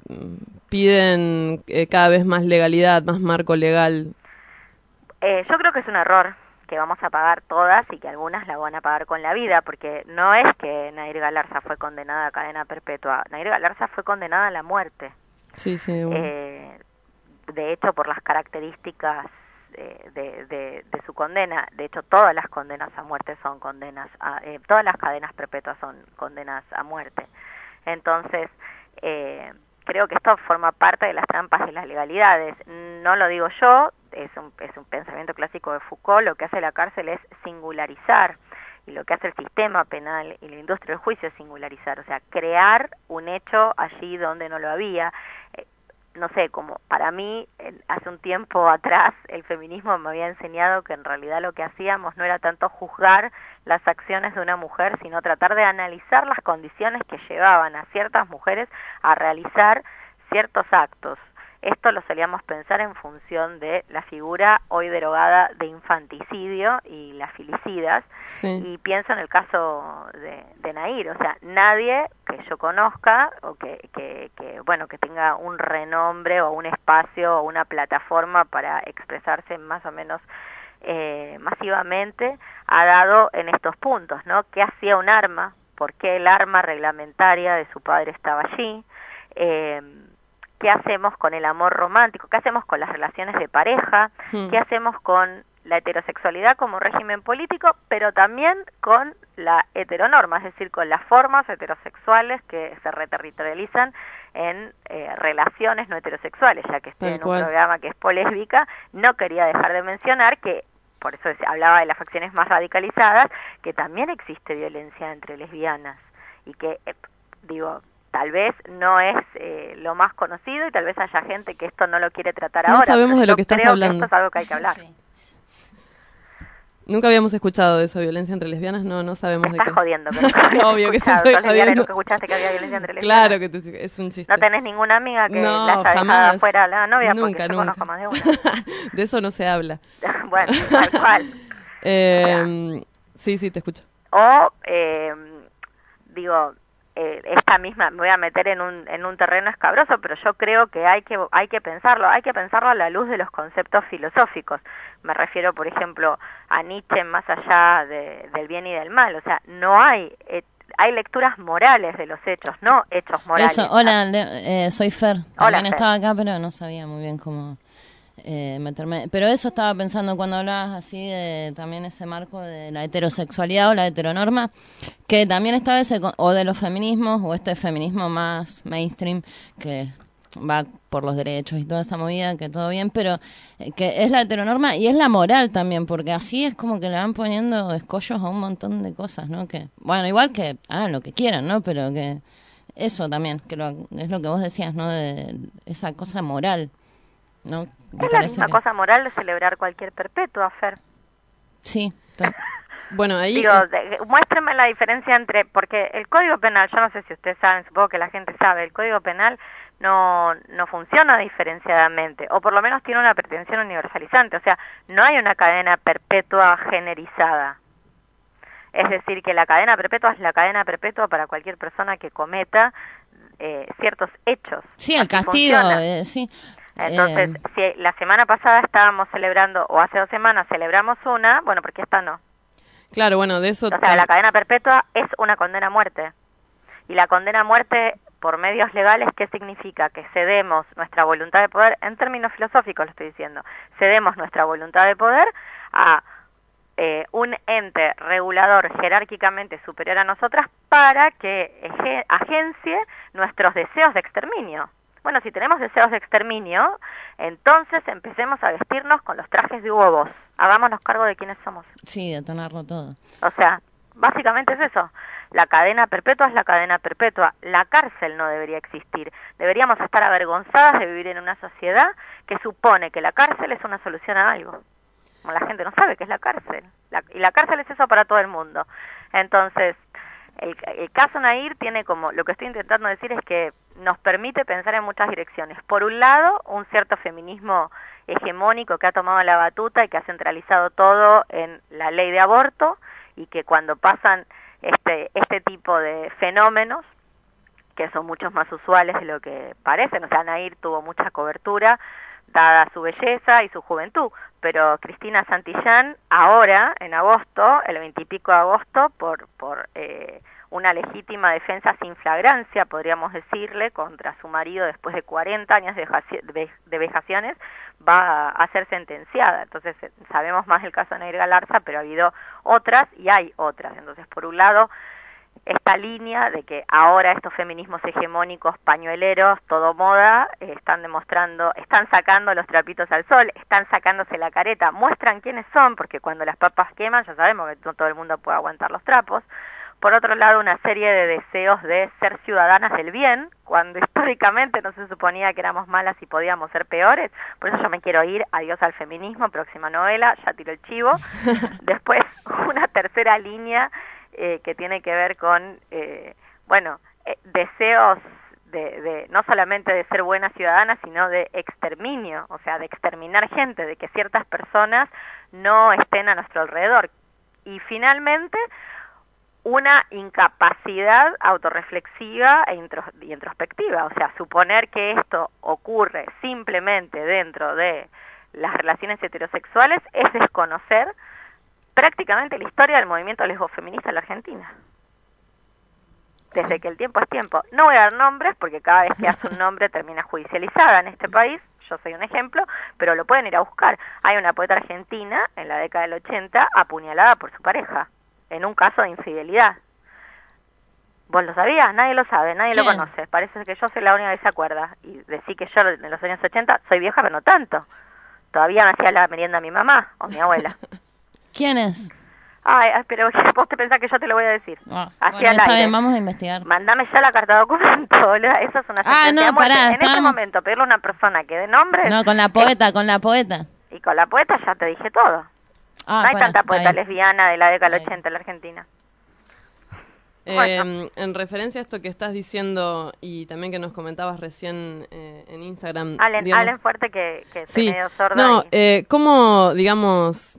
piden cada vez más legalidad, más marco legal? Yo creo que es un error que vamos a pagar todas y que algunas la van a pagar con la vida, porque no es que Nair Galarza fue condenada a cadena perpetua, Nair Galarza fue condenada a la muerte. Sí, sí. De hecho, por las características de su condena, de hecho todas las condenas a muerte son condenas, todas las cadenas perpetuas son condenas a muerte. Entonces, creo que esto forma parte de las trampas de las legalidades. No lo digo yo, es un pensamiento clásico de Foucault. Lo que hace la cárcel es singularizar, y lo que hace el sistema penal y la industria del juicio es singularizar, o sea, crear un hecho allí donde no lo había. No sé, como para mí, hace un tiempo atrás, el feminismo me había enseñado que en realidad lo que hacíamos no era tanto juzgar las acciones de una mujer, sino tratar de analizar las condiciones que llevaban a ciertas mujeres a realizar ciertos actos. Esto lo solíamos pensar en función de la figura hoy derogada de infanticidio y las filicidas. Sí. Y pienso en el caso de Nair, o sea, nadie que yo conozca o que tenga un renombre o un espacio o una plataforma para expresarse más o menos masivamente ha dado en estos puntos, ¿no? ¿Qué hacía un arma? ¿Por qué el arma reglamentaria de su padre estaba allí? ¿Qué hacemos con el amor romántico? ¿Qué hacemos con las relaciones de pareja? ¿Qué hacemos con la heterosexualidad como régimen político, pero también con la heteronorma, es decir, con las formas heterosexuales que se reterritorializan en relaciones no heterosexuales? Ya que estoy en un programa que es polésbica, no quería dejar de mencionar que, por eso hablaba de las facciones más radicalizadas, que también existe violencia entre lesbianas, y que, tal vez no es lo más conocido, y tal vez haya gente que esto no lo quiere tratar ahora. No sabemos de lo que estás creo hablando. Que esto es algo que hay que hablar. Sí. Nunca habíamos escuchado de eso, violencia entre lesbianas, no sabemos de qué. Estás jodiendo, pero obvio que sí escuchado. estoy ¿Sos lesbiana y jodiendo. nunca escuchaste que había violencia entre lesbianas? Claro que es un chiste. ¿No tenés ninguna amiga que No, la haya dejado jamás. afuera a la novia? Nunca, Porque yo nunca. conozco más de una. De eso no se habla. Bueno, tal cual. Sí, te escucho. O, digo, esta misma, me voy a meter en un terreno escabroso, pero yo creo que hay que pensarlo a la luz de los conceptos filosóficos. Me refiero, por ejemplo, a Nietzsche más allá del bien y del mal. O sea, no hay lecturas morales de los hechos, no hechos morales. Eso, hola, soy Fer. También Fer. estaba acá, pero no sabía muy bien cómo meterme. Pero eso estaba pensando cuando hablabas así de también ese marco de la heterosexualidad o la heteronorma, que también estaba o de los feminismos, o este feminismo más mainstream, que va por los derechos y toda esa movida, que todo bien, pero que es la heteronorma y es la moral también, porque así es como que le van poniendo escollos a un montón de cosas, ¿no? Que, bueno, igual que hagan lo que quieran, ¿no? Pero que eso también, que es lo que vos decías, ¿no? De esa cosa moral, ¿no? Es la misma cosa moral de celebrar cualquier perpetua, Fer. Sí. Bueno, ahí... Digo, muéstrenme la diferencia entre... Porque el Código Penal, yo no sé si ustedes saben, supongo que la gente sabe, el Código Penal no funciona diferenciadamente, o por lo menos tiene una pretensión universalizante, o sea, no hay una cadena perpetua generizada. Es decir, que la cadena perpetua es la cadena perpetua para cualquier persona que cometa ciertos hechos. Sí, el castigo, sí. Entonces, si la semana pasada estábamos celebrando, o hace 2 semanas celebramos una, bueno, porque esta no. Claro, bueno, de eso... O sea, la cadena perpetua es una condena a muerte. Y la condena a muerte por medios legales, ¿qué significa? Que cedemos nuestra voluntad de poder, en términos filosóficos lo estoy diciendo, cedemos nuestra voluntad de poder a un ente regulador jerárquicamente superior a nosotras para que agencie nuestros deseos de exterminio. Bueno, si tenemos deseos de exterminio, entonces empecemos a vestirnos con los trajes de Hugo Boss. Hagámonos cargo de quiénes somos. Sí, detonarlo todo. O sea, básicamente es eso. La cadena perpetua es la cadena perpetua. La cárcel no debería existir. Deberíamos estar avergonzadas de vivir en una sociedad que supone que la cárcel es una solución a algo. Como la gente no sabe qué es la cárcel. Y la cárcel es eso para todo el mundo. Entonces, el caso Nair tiene como... Lo que estoy intentando decir es que nos permite pensar en muchas direcciones. Por un lado, un cierto feminismo hegemónico que ha tomado la batuta y que ha centralizado todo en la ley de aborto, y que cuando pasan este tipo de fenómenos, que son muchos más usuales de lo que parecen, o sea, Nair tuvo mucha cobertura dada su belleza y su juventud, pero Cristina Santillán ahora, en agosto, el 20 y pico de agosto, por una legítima defensa sin flagrancia, podríamos decirle, contra su marido después de 40 años de vejaciones, va a ser sentenciada. Entonces sabemos más del caso de Nair Galarza, pero ha habido otras y hay otras. Entonces, por un lado, esta línea de que ahora estos feminismos hegemónicos pañueleros, todo moda, están sacando los trapitos al sol, están sacándose la careta, muestran quiénes son, porque cuando las papas queman ya sabemos que no todo el mundo puede aguantar los trapos. Por otro lado, una serie de deseos de ser ciudadanas del bien, cuando históricamente no se suponía que éramos malas y podíamos ser peores. Por eso yo me quiero ir, adiós al feminismo, próxima novela, ya tiro el chivo. Después, una tercera línea que tiene que ver con, deseos de no solamente de ser buenas ciudadanas, sino de exterminio, o sea, de exterminar gente, de que ciertas personas no estén a nuestro alrededor. Y finalmente, una incapacidad autorreflexiva e introspectiva, o sea, suponer que esto ocurre simplemente dentro de las relaciones heterosexuales es desconocer prácticamente la historia del movimiento lesbofeminista en la Argentina. Desde que el tiempo es tiempo. No voy a dar nombres porque cada vez que hace un nombre termina judicializada en este país, yo soy un ejemplo, pero lo pueden ir a buscar. Hay una poeta argentina en la década del 80 apuñalada por su pareja, en un caso de infidelidad. ¿Vos lo sabías? Nadie lo sabe, nadie lo conoce. Parece que yo soy la única que se acuerda. Y decir que yo en los años 80 soy vieja, pero no tanto. Todavía me hacía la merienda mi mamá o mi abuela. ¿Quién es? Ay, pero vos te pensás que yo te lo voy a decir. Bueno, está bien, vamos a investigar. Mándame ya la carta de documento, boluda. Eso es una sentencia de muerte. En este momento, pedirle a una persona que dé nombre... No, con la poeta. Y con la poeta ya te dije todo. Ah, no hay bueno, tanta está poeta bien. lesbiana de la década del 80 en la Argentina. En referencia a esto que estás diciendo y también que nos comentabas recién en Instagram, Hablen fuerte que estoy sí, medio sorda. no, ¿cómo, digamos,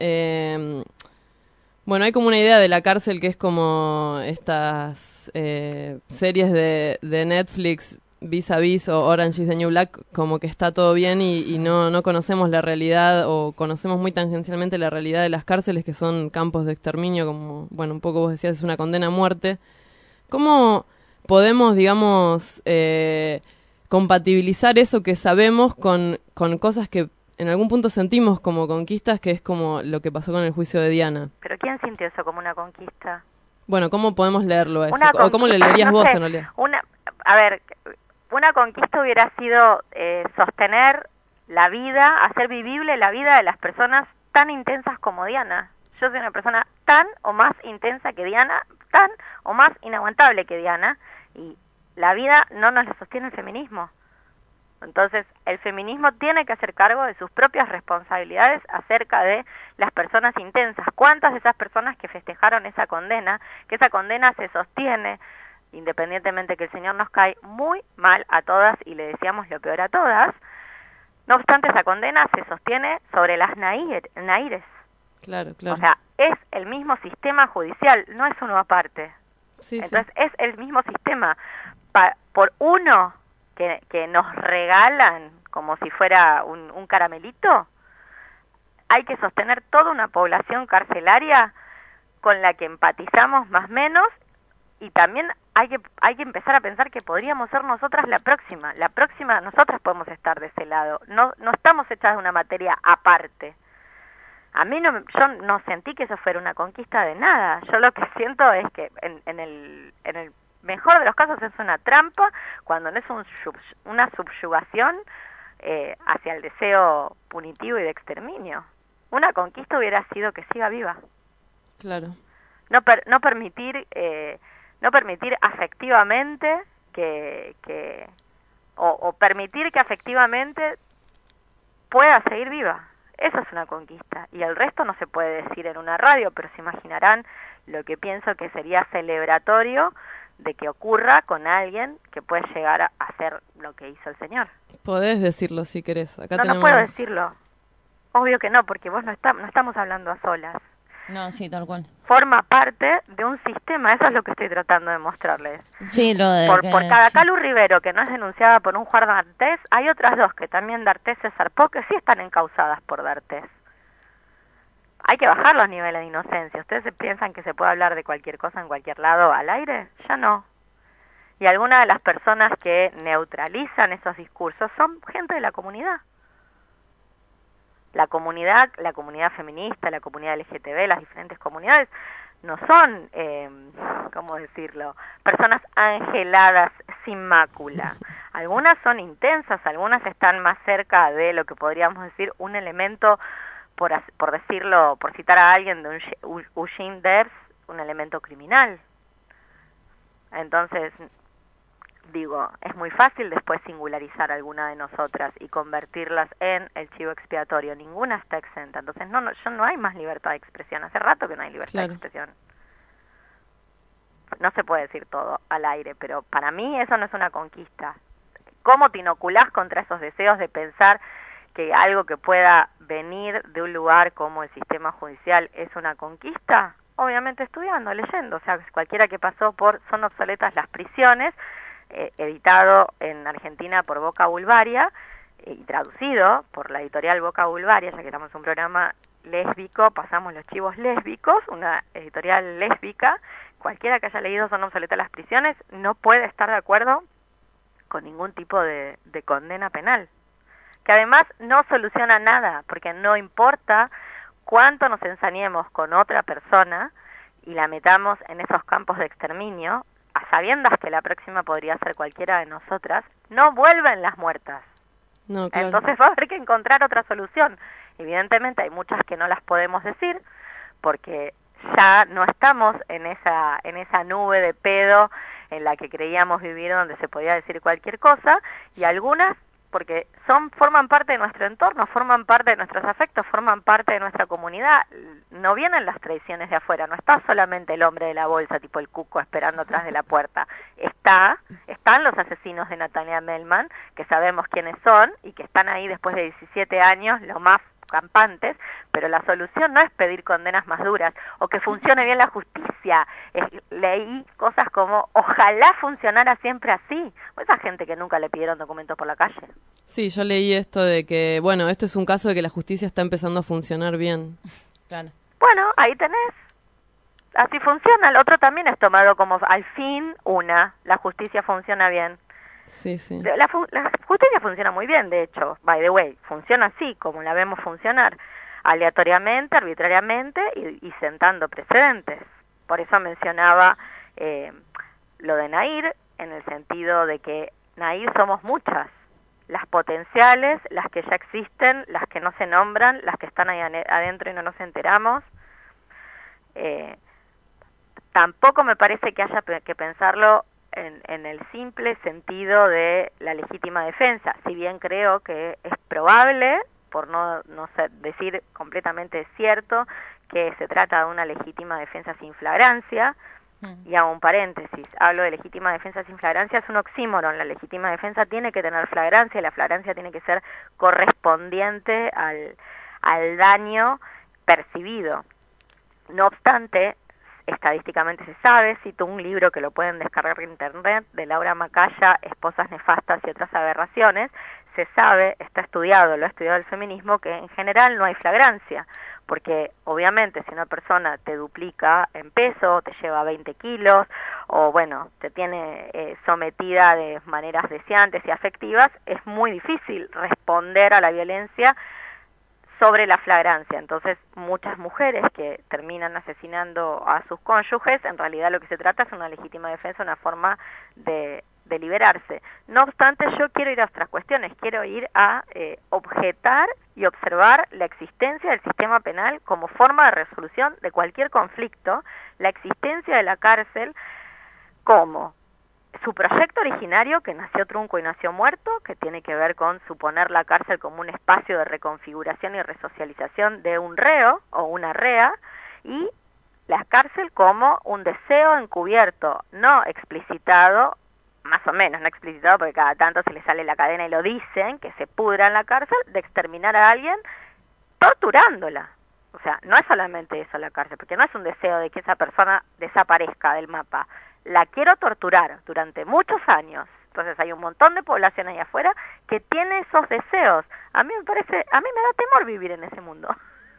bueno, hay como una idea de la cárcel que es como estas series de Netflix, Vis a Vis o Orange is the New Black, como que está todo bien y no conocemos la realidad o conocemos muy tangencialmente la realidad de las cárceles, que son campos de exterminio, como, bueno, un poco vos decías, es una condena a muerte. ¿Cómo podemos, digamos, compatibilizar eso que sabemos con cosas que en algún punto sentimos como conquistas, que es como lo que pasó con el juicio de Diana? ¿Pero quién sintió eso como una conquista? Bueno, ¿cómo podemos leerlo eso? Una ¿O cómo le conquista, leerías no vos sé, en realidad? A ver, una conquista hubiera sido sostener la vida, hacer vivible la vida de las personas tan intensas como Diana. Yo soy una persona tan o más intensa que Diana, tan o más inaguantable que Diana, y la vida no nos la sostiene el feminismo. Entonces, el feminismo tiene que hacer cargo de sus propias responsabilidades acerca de las personas intensas. ¿Cuántas de esas personas que festejaron esa condena, que esa condena se sostiene, independientemente que el Señor nos cae muy mal a todas y le deseamos lo peor a todas? No obstante, esa condena se sostiene sobre las naires. Claro, claro. O sea, es el mismo sistema judicial, no es uno aparte. Sí, entonces, es el mismo sistema. Por uno que nos regalan como si fuera un caramelito, hay que sostener toda una población carcelaria con la que empatizamos más o menos, y también hay que empezar a pensar que podríamos ser nosotras la próxima nosotras podemos estar de ese lado, no estamos hechas de una materia aparte. Yo no sentí que eso fuera una conquista de nada. Yo lo que siento es que en el mejor de los casos es una trampa, cuando no es una subyugación hacia el deseo punitivo y de exterminio. Una conquista hubiera sido que siga viva. Claro. No permitir afectivamente o permitir que afectivamente pueda seguir viva. Eso es una conquista, y el resto no se puede decir en una radio, pero se imaginarán lo que pienso que sería celebratorio de que ocurra con alguien que puede llegar a hacer lo que hizo el Señor. Podés decirlo si querés. Acá no puedo decirlo. Obvio que no, porque vos no estamos hablando a solas. No, sí, tal cual. Forma parte de un sistema, eso es lo que estoy tratando de mostrarles. Sí, lo de por cada Calu Rivero que no es denunciada por un juez d'Artés, hay otras dos que también D'Artés se zarpó, que sí están encausadas por D'Artés. Hay que bajar los niveles de inocencia. ¿Ustedes se piensan que se puede hablar de cualquier cosa en cualquier lado al aire? Ya no. Y algunas de las personas que neutralizan esos discursos son gente de la comunidad. La comunidad feminista, la comunidad LGTB, las diferentes comunidades, no son, ¿cómo decirlo?, personas angeladas sin mácula. Algunas son intensas, algunas están más cerca de lo que podríamos decir un elemento, por decirlo, por citar a alguien de Eugene Debs, un elemento criminal. Entonces, digo, es muy fácil después singularizar a alguna de nosotras y convertirlas en el chivo expiatorio. Ninguna está exenta. Entonces, no hay más libertad de expresión. Hace rato que no hay libertad de expresión. No se puede decir todo al aire, pero para mí eso no es una conquista. ¿Cómo te inoculás contra esos deseos de pensar que algo que pueda venir de un lugar como el sistema judicial es una conquista? Obviamente estudiando, leyendo. O sea, cualquiera que pasó por Son obsoletas las prisiones, editado en Argentina por Boca Bulvaria y traducido por la editorial Boca Bulvaria, ya que estamos en un programa lésbico, pasamos los chivos lésbicos, una editorial lésbica. Cualquiera que haya leído Son obsoletas las prisiones no puede estar de acuerdo con ningún tipo de condena penal, que además no soluciona nada, porque no importa cuánto nos ensañemos con otra persona y la metamos en esos campos de exterminio, a sabiendas que la próxima podría ser cualquiera de nosotras, no vuelven las muertas. No, claro. Entonces va a haber que encontrar otra solución. Evidentemente hay muchas que no las podemos decir, porque ya no estamos en esa nube de pedo en la que creíamos vivir, donde se podía decir cualquier cosa, y algunas porque forman parte de nuestro entorno, forman parte de nuestros afectos, forman parte de nuestra comunidad. No vienen las tradiciones de afuera, no está solamente el hombre de la bolsa, tipo el cuco, esperando atrás de la puerta. Están los asesinos de Natalia Melman, que sabemos quiénes son, y que están ahí después de 17 años, lo más campantes, pero la solución no es pedir condenas más duras o que funcione bien la justicia. Leí cosas como ojalá funcionara siempre así. Esa gente que nunca le pidieron documentos por la calle. Sí, yo leí esto de que, bueno, este es un caso de que la justicia está empezando a funcionar bien. Claro. Bueno, ahí tenés. Así funciona. El otro también es tomado como al fin la justicia funciona bien. Sí, sí. La justicia funciona muy bien, de hecho, by the way, funciona así, como la vemos funcionar, aleatoriamente, arbitrariamente y sentando precedentes. Por eso mencionaba lo de Nair, en el sentido de que Nair somos muchas, las potenciales, las que ya existen, las que no se nombran, las que están ahí adentro y no nos enteramos. Tampoco me parece que haya que pensarlo en el simple sentido de la legítima defensa, si bien creo que es probable, por no decir completamente cierto, que se trata de una legítima defensa sin flagrancia. Y hago un paréntesis, hablo de legítima defensa sin flagrancia, es un oxímoron. La legítima defensa tiene que tener flagrancia y la flagrancia tiene que ser correspondiente al daño percibido. No obstante, estadísticamente se sabe, cito un libro que lo pueden descargar en internet, de Laura Macaya, Esposas nefastas y otras aberraciones, se sabe, está estudiado, lo ha estudiado el feminismo, que en general no hay flagrancia, porque obviamente si una persona te duplica en peso, te lleva 20 kilos, o bueno, te tiene sometida de maneras deseantes y afectivas, es muy difícil responder a la violencia sobre la flagrancia. Entonces, muchas mujeres que terminan asesinando a sus cónyuges, en realidad lo que se trata es una legítima defensa, una forma de liberarse. No obstante, yo quiero ir a otras cuestiones, quiero ir a objetar y observar la existencia del sistema penal como forma de resolución de cualquier conflicto, la existencia de la cárcel como su proyecto originario, que nació trunco y nació muerto, que tiene que ver con suponer la cárcel como un espacio de reconfiguración y resocialización de un reo o una rea, y la cárcel como un deseo encubierto, no explicitado, más o menos no explicitado porque cada tanto se le sale la cadena y lo dicen, que se pudra en la cárcel, de exterminar a alguien torturándola. O sea, no es solamente eso la cárcel, porque no es un deseo de que esa persona desaparezca del mapa. La quiero torturar durante muchos años. Entonces hay un montón de población ahí afuera que tiene esos deseos. A mí me da temor vivir en ese mundo.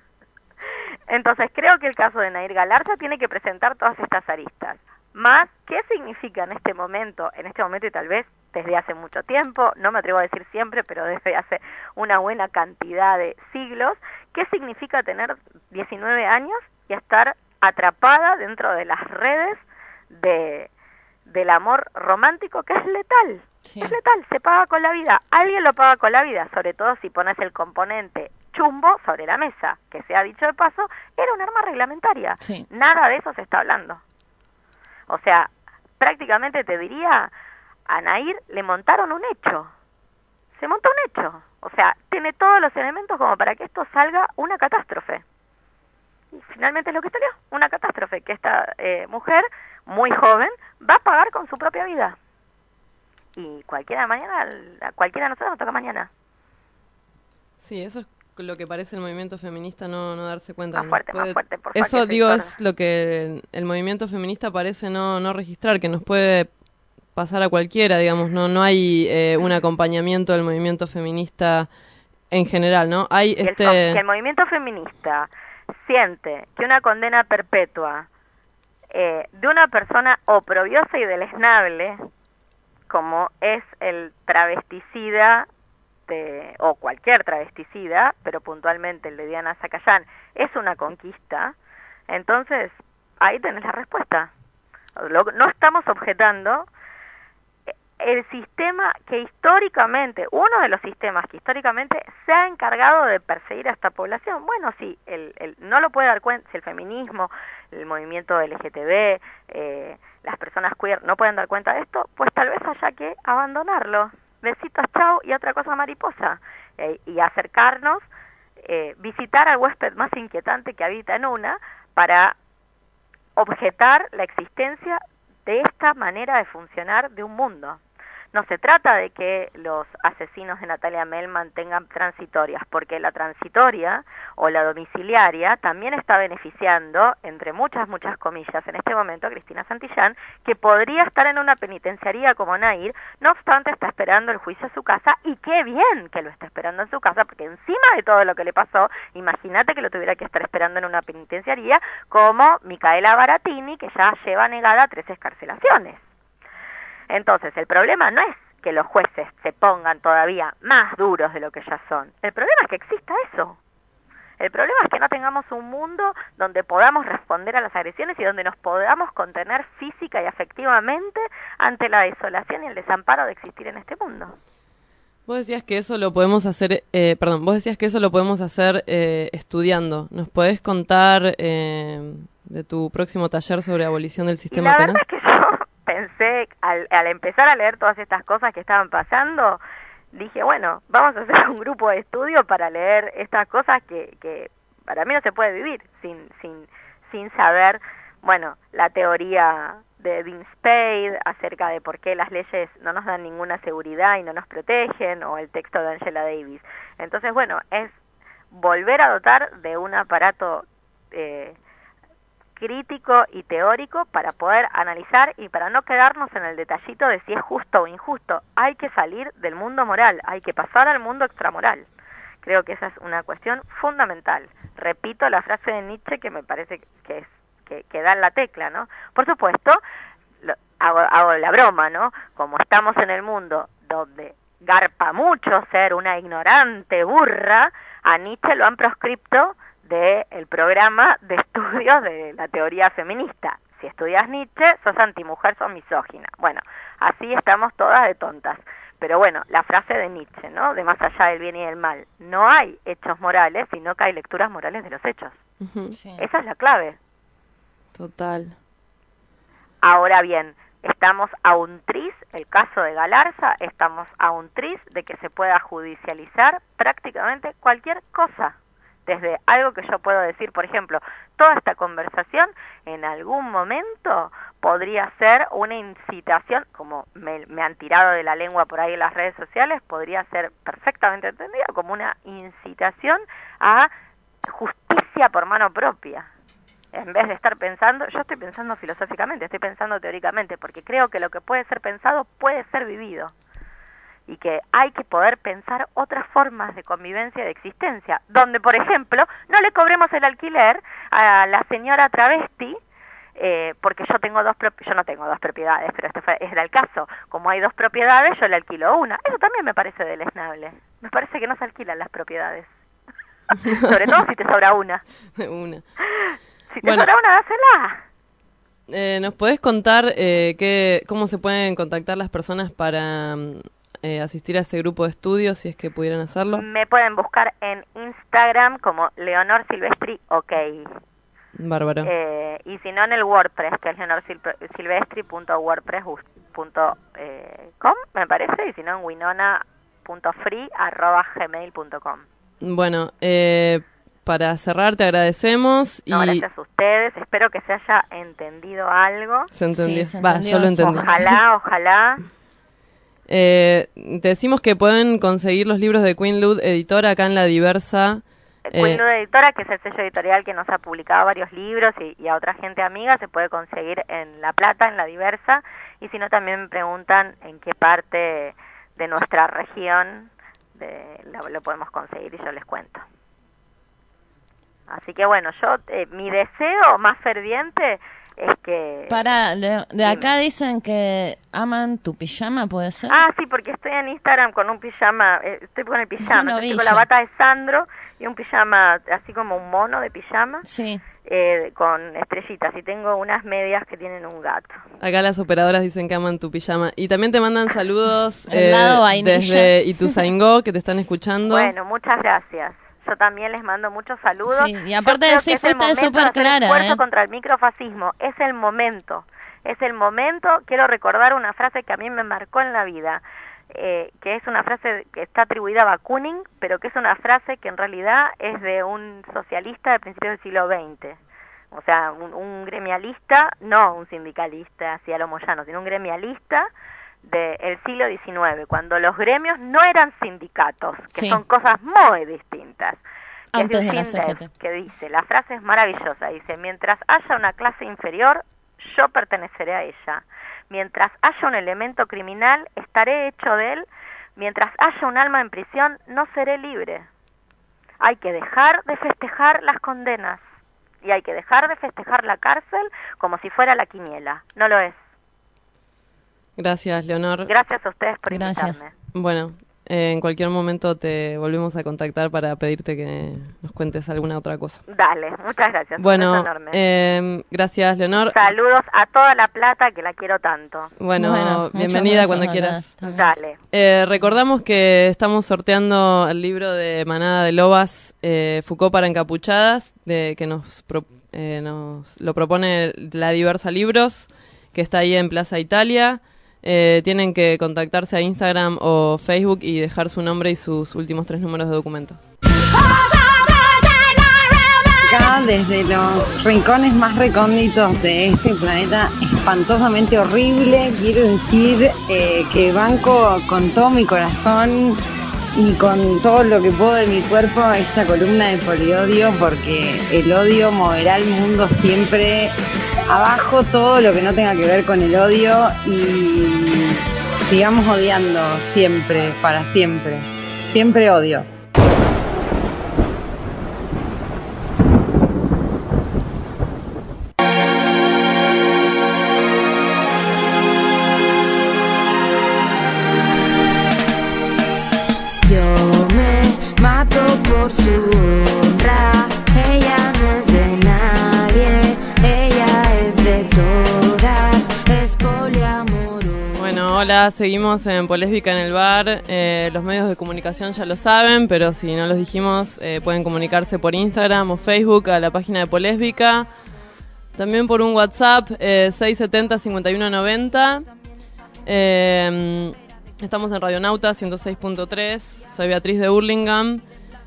Entonces creo que el caso de Nair Galarza tiene que presentar todas estas aristas. Más, ¿qué significa en este momento y tal vez desde hace mucho tiempo, no me atrevo a decir siempre, pero desde hace una buena cantidad de siglos, qué significa tener 19 años y estar atrapada dentro de las redes del amor romántico, que es letal? Sí. Es letal, se paga con la vida, alguien lo paga con la vida, sobre todo si pones el componente chumbo sobre la mesa, que sea dicho de paso, era un arma reglamentaria. Sí. Nada de eso se está hablando. O sea, prácticamente te diría, a Nair le montaron un hecho, se montó un hecho, o sea, tiene todos los elementos como para que esto salga una catástrofe. Y finalmente es lo que salió, una catástrofe, que esta mujer muy joven va a pagar con su propia vida. Y cualquiera de nosotros nos toca mañana. Sí, eso es lo que parece el movimiento feminista, no darse cuenta. Más fuerte, por favor. Eso, digo, es lo que el movimiento feminista parece no registrar, que nos puede pasar a cualquiera, digamos, no hay un acompañamiento del movimiento feminista en general, ¿no? Hay que el movimiento feminista siente que una condena perpetua de una persona oprobiosa y deleznable, como es el travesticida o cualquier travesticida, pero puntualmente el de Diana Zacayán, es una conquista, entonces ahí tenés la respuesta. No estamos objetando el sistema que históricamente, uno de los sistemas que históricamente se ha encargado de perseguir a esta población. Bueno, sí, no lo puede dar cuenta, si el feminismo, el movimiento LGTB, las personas queer no pueden dar cuenta de esto, pues tal vez haya que abandonarlo. besitos, chau, y otra cosa mariposa. Y acercarnos, visitar al huésped más inquietante que habita en una para objetar la existencia de esta manera de funcionar de un mundo. No se trata de que los asesinos de Natalia Melman tengan transitorias, porque la transitoria o la domiciliaria también está beneficiando, entre muchas comillas, en este momento a Cristina Santillán, que podría estar en una penitenciaría como Nair, no obstante está esperando el juicio a su casa, y qué bien que lo está esperando en su casa, porque encima de todo lo que le pasó, imagínate que lo tuviera que estar esperando en una penitenciaría como Micaela Baratini, que ya lleva negada 3 excarcelaciones. Entonces, el problema no es que los jueces se pongan todavía más duros de lo que ya son. El problema es que exista eso. El problema es que no tengamos un mundo donde podamos responder a las agresiones y donde nos podamos contener física y afectivamente ante la desolación y el desamparo de existir en este mundo. Vos decías que eso lo podemos hacer, estudiando. ¿Nos podés contar de tu próximo taller sobre abolición del sistema penal? La verdad es que yo pensé, al empezar a leer todas estas cosas que estaban pasando, dije, bueno, vamos a hacer un grupo de estudio para leer estas cosas que para mí no se puede vivir sin saber, bueno, la teoría de Dean Spade acerca de por qué las leyes no nos dan ninguna seguridad y no nos protegen, o el texto de Angela Davis. Entonces, bueno, es volver a dotar de un aparato crítico y teórico para poder analizar y para no quedarnos en el detallito de si es justo o injusto. Hay que salir del mundo moral, hay que pasar al mundo extramoral. Creo que esa es una cuestión fundamental. Repito la frase de Nietzsche que me parece que da en la tecla, ¿no? Por supuesto, hago la broma, ¿no? Como estamos en el mundo donde garpa mucho ser una ignorante burra, a Nietzsche lo han proscripto del programa de estudios de la teoría feminista. Si estudias Nietzsche, sos antimujer, sos misógina. Bueno, así estamos todas de tontas. Pero bueno, la frase de Nietzsche, ¿no? De más allá del bien y del mal. No hay hechos morales, sino que hay lecturas morales de los hechos. Sí. Esa es la clave. Total. Ahora bien, estamos a un tris, el caso de Galarza, estamos a un tris de que se pueda judicializar prácticamente cualquier cosa. Desde algo que yo puedo decir, por ejemplo, toda esta conversación en algún momento podría ser una incitación, como me han tirado de la lengua por ahí en las redes sociales, podría ser perfectamente entendida como una incitación a justicia por mano propia. En vez de estar pensando, yo estoy pensando filosóficamente, estoy pensando teóricamente, porque creo que lo que puede ser pensado puede ser vivido. Y que hay que poder pensar otras formas de convivencia y de existencia, donde, por ejemplo, no le cobremos el alquiler a la señora travesti, porque yo no tengo dos propiedades, pero era el caso. Como hay 2 propiedades, yo le alquilo una. Eso también me parece deleznable. Me parece que no se alquilan las propiedades. Sobre todo si te sobra una. Si te sobra una, dásela. ¿Nos podés contar cómo se pueden contactar las personas para asistir a ese grupo de estudios, si es que pudieran hacerlo? Me pueden buscar en Instagram como Leonor Silvestri OK. Bárbaro. Y si no, en el WordPress, que es leonorsilvestri.wordpress.com, me parece, y si no, en winona.free@gmail.com. Bueno, para cerrar, te agradecemos. No, gracias a ustedes. Espero que se haya entendido algo. Se entendió. Sí, se entendió. Yo lo entendí. Ojalá. Te decimos que pueden conseguir los libros de Queen Lud Editora acá en La Diversa. Queen Lud Editora, que es el sello editorial que nos ha publicado varios libros, y a otra gente amiga, se puede conseguir en La Plata, en La Diversa. Y si no, también me preguntan en qué parte de nuestra región lo podemos conseguir y yo les cuento. Así que bueno, mi deseo más ferviente es que... de acá dicen que aman tu pijama, ¿puede ser? Ah, sí, porque estoy en Instagram con un pijama, estoy con el pijama, estoy con la bata de Sandro y un pijama, así como un mono de pijama, sí, con estrellitas, y tengo unas medias que tienen un gato. Acá las operadoras dicen que aman tu pijama. Y también te mandan saludos desde Ituzaingó, que te están escuchando. Bueno, muchas gracias. Yo también les mando muchos saludos. Sí, y aparte de sí, fuiste súper clara. Esfuerzo contra el microfascismo. Es el momento. Quiero recordar una frase que a mí me marcó en la vida. que es una frase que está atribuida a Bakunin, pero que es una frase que en realidad es de un socialista de principios del siglo XX. O sea, un gremialista, no un sindicalista así a lo Moyano, sino un gremialista del siglo XIX, cuando los gremios no eran sindicatos, que son cosas muy distintas. Antes es de la Schindler, CGT. que dice, la frase es maravillosa, dice, mientras haya una clase inferior, yo perteneceré a ella. Mientras haya un elemento criminal, estaré hecho de él. Mientras haya un alma en prisión, no seré libre. Hay que dejar de festejar las condenas y hay que dejar de festejar la cárcel como si fuera la quiniela. No lo es. Gracias, Leonor. Gracias a ustedes por invitarme. Bueno, en cualquier momento te volvemos a contactar para pedirte que nos cuentes alguna otra cosa. Dale, muchas gracias. Bueno, un beso enorme. Gracias, Leonor. Saludos a toda La Plata, que la quiero tanto. Bueno, bienvenida cuando quieras. Dale. Recordamos que estamos sorteando el libro de Manada de Lobas, Foucault para encapuchadas, que nos lo propone la Diversa Libros, que está ahí en Plaza Italia. Tienen que contactarse a Instagram o Facebook y dejar su nombre y sus últimos 3 números de documento. Acá, desde los rincones más recónditos de este planeta espantosamente horrible, quiero decir que banco con todo mi corazón y con todo lo que puedo de mi cuerpo esta columna de Poliodio, porque el odio moverá al mundo siempre. Abajo todo lo que no tenga que ver con el odio y sigamos odiando siempre, para siempre. Siempre odio. Yo me mato por su honra, ella no es de nadie, ella es de todas, es poliamorosa. Bueno, hola, seguimos en Polésbica en el bar. Los medios de comunicación ya lo saben, pero si no los dijimos, pueden comunicarse por Instagram o Facebook a la página de Polésbica. También por un WhatsApp, 670-5190. Estamos en Radionauta 106.3. Soy Beatriz de Hurlingham.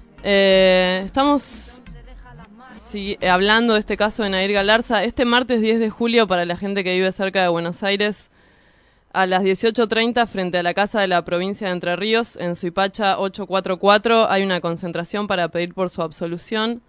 Estamos hablando de este caso de Nair Galarza. Este martes 10 de julio, para la gente que vive cerca de Buenos Aires, a las 18:30, frente a la Casa de la Provincia de Entre Ríos, en Suipacha 844, hay una concentración para pedir por su absolución.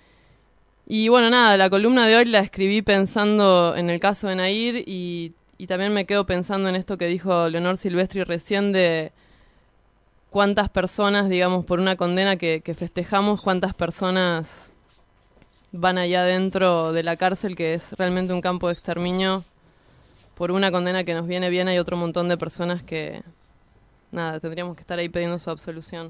Y bueno, nada, la columna de hoy la escribí pensando en el caso de Nair y también me quedo pensando en esto que dijo Leonor Silvestri recién de cuántas personas, digamos, por una condena que festejamos, cuántas personas van allá dentro de la cárcel, que es realmente un campo de exterminio. Por una condena que nos viene bien hay otro montón de personas que, nada, tendríamos que estar ahí pidiendo su absolución.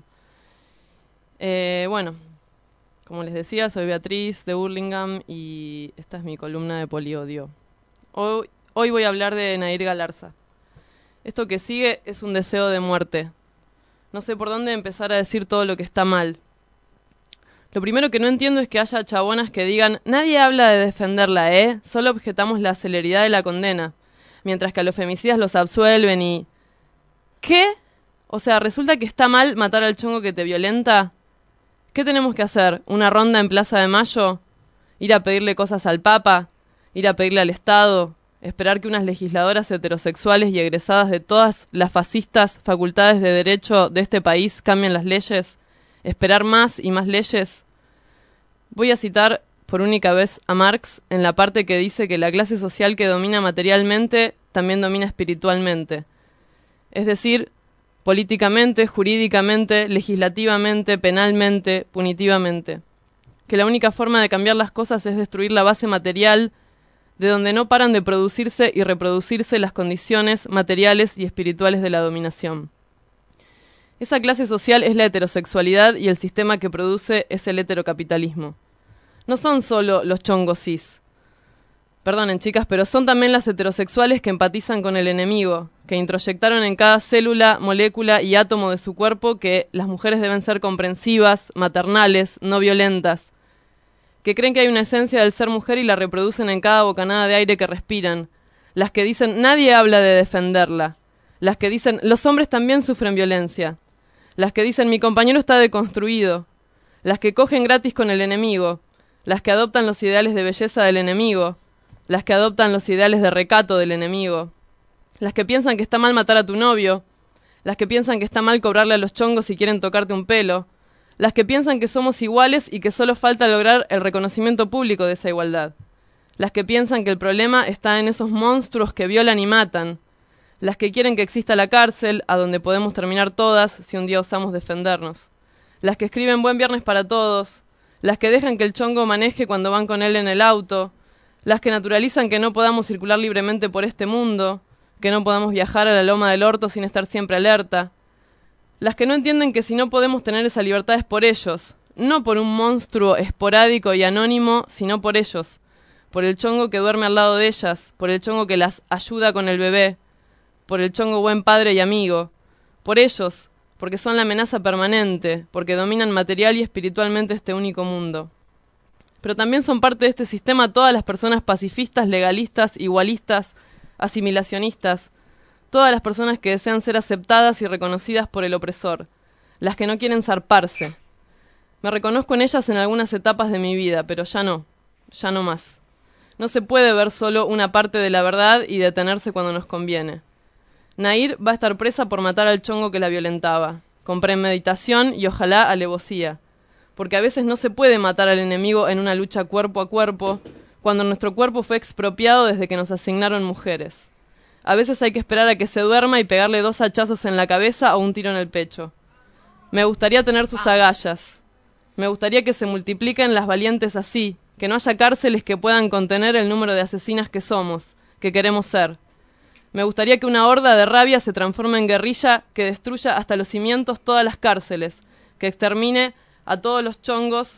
Bueno, como les decía, soy Beatriz de Hurlingham y esta es mi columna de Poliodio. Hoy voy a hablar de Nair Galarza. Esto que sigue es un deseo de muerte. No sé por dónde empezar a decir todo lo que está mal. Lo primero que no entiendo es que haya chabonas que digan, nadie habla de defenderla, solo objetamos la celeridad de la condena, mientras que a los femicidas los absuelven y... ¿Qué? O sea, ¿resulta que está mal matar al chongo que te violenta? ¿Qué tenemos que hacer? ¿Una ronda en Plaza de Mayo? ¿Ir a pedirle cosas al Papa? ¿Ir a pedirle al Estado? ¿Esperar que unas legisladoras heterosexuales y egresadas de todas las fascistas facultades de derecho de este país cambien las leyes? ¿Esperar más y más leyes? Voy a citar por única vez a Marx en la parte que dice que la clase social que domina materialmente también domina espiritualmente. Es decir, políticamente, jurídicamente, legislativamente, penalmente, punitivamente. Que la única forma de cambiar las cosas es destruir la base material de donde no paran de producirse y reproducirse las condiciones materiales y espirituales de la dominación. Esa clase social es la heterosexualidad y el sistema que produce es el heterocapitalismo. No son solo los chongos cis. Perdonen, chicas, pero son también las heterosexuales que empatizan con el enemigo, que introyectaron en cada célula, molécula y átomo de su cuerpo que las mujeres deben ser comprensivas, maternales, no violentas, que creen que hay una esencia del ser mujer y la reproducen en cada bocanada de aire que respiran, las que dicen nadie habla de defenderla, las que dicen los hombres también sufren violencia, las que dicen mi compañero está deconstruido, las que cogen gratis con el enemigo, las que adoptan los ideales de belleza del enemigo, las que adoptan los ideales de recato del enemigo, las que piensan que está mal matar a tu novio, las que piensan que está mal cobrarle a los chongos si quieren tocarte un pelo, las que piensan que somos iguales y que solo falta lograr el reconocimiento público de esa igualdad, las que piensan que el problema está en esos monstruos que violan y matan, las que quieren que exista la cárcel, a donde podemos terminar todas si un día osamos defendernos, las que escriben buen viernes para todos, las que dejan que el chongo maneje cuando van con él en el auto, las que naturalizan que no podamos circular libremente por este mundo, que no podamos viajar a la loma del orto sin estar siempre alerta, las que no entienden que si no podemos tener esa libertad es por ellos, no por un monstruo esporádico y anónimo, sino por ellos, por el chongo que duerme al lado de ellas, por el chongo que las ayuda con el bebé, por el chongo buen padre y amigo, por ellos, porque son la amenaza permanente, porque dominan material y espiritualmente este único mundo. Pero también son parte de este sistema todas las personas pacifistas, legalistas, igualistas, asimilacionistas, todas las personas que desean ser aceptadas y reconocidas por el opresor, las que no quieren zarparse. Me reconozco en ellas en algunas etapas de mi vida, pero ya no más. No se puede ver solo una parte de la verdad y detenerse cuando nos conviene. Nair va a estar presa por matar al chongo que la violentaba, con premeditación y ojalá alevosía, porque a veces no se puede matar al enemigo en una lucha cuerpo a cuerpo, cuando nuestro cuerpo fue expropiado desde que nos asignaron mujeres. A veces hay que esperar a que se duerma y pegarle 2 hachazos en la cabeza o un tiro en el pecho. Me gustaría tener sus agallas. Me gustaría que se multipliquen las valientes así, que no haya cárceles que puedan contener el número de asesinas que somos, que queremos ser. Me gustaría que una horda de rabia se transforme en guerrilla que destruya hasta los cimientos todas las cárceles, que extermine a todos los chongos.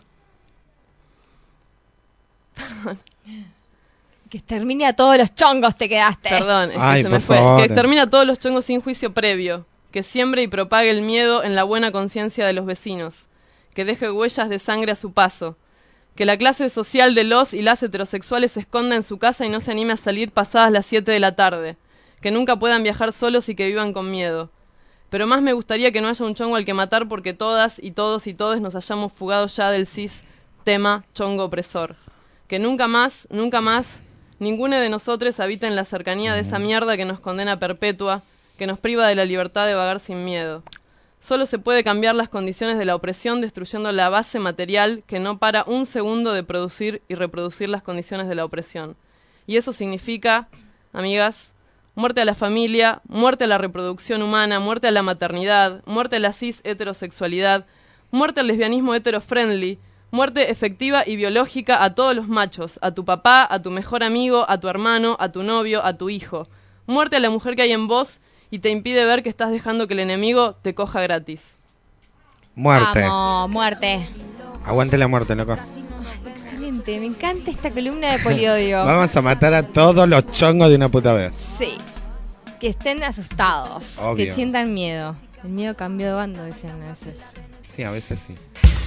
Perdón. Que extermine a todos los chongos, te quedaste. Perdón, Ay, se me por fue. favor. Que extermine a todos los chongos sin juicio previo, que siembre y propague el miedo en la buena conciencia de los vecinos, que deje huellas de sangre a su paso, que la clase social de los y las heterosexuales se esconda en su casa y no se anime a salir pasadas las 7 de la tarde, que nunca puedan viajar solos y que vivan con miedo. Pero más me gustaría que no haya un chongo al que matar porque todas y todos y todes nos hayamos fugado ya del sistema chongo opresor. Que nunca más, ninguna de nosotros habita en la cercanía de esa mierda que nos condena a perpetua, que nos priva de la libertad de vagar sin miedo. Solo se puede cambiar las condiciones de la opresión destruyendo la base material que no para un segundo de producir y reproducir las condiciones de la opresión. Y eso significa, amigas, muerte a la familia, muerte a la reproducción humana, muerte a la maternidad, muerte a la cis-heterosexualidad, muerte al lesbianismo hetero-friendly, muerte efectiva y biológica a todos los machos, a tu papá, a tu mejor amigo, a tu hermano, a tu novio, a tu hijo. Muerte a la mujer que hay en vos y te impide ver que estás dejando que el enemigo te coja gratis. Muerte. Vamos, muerte. Aguante la muerte, loco. Excelente, me encanta esta columna de Poliodio. Vamos a matar a todos los chongos de una puta vez. Sí. Que estén asustados. Obvio. Que sientan miedo. El miedo cambió de bando, dicen a veces. Sí, a veces sí.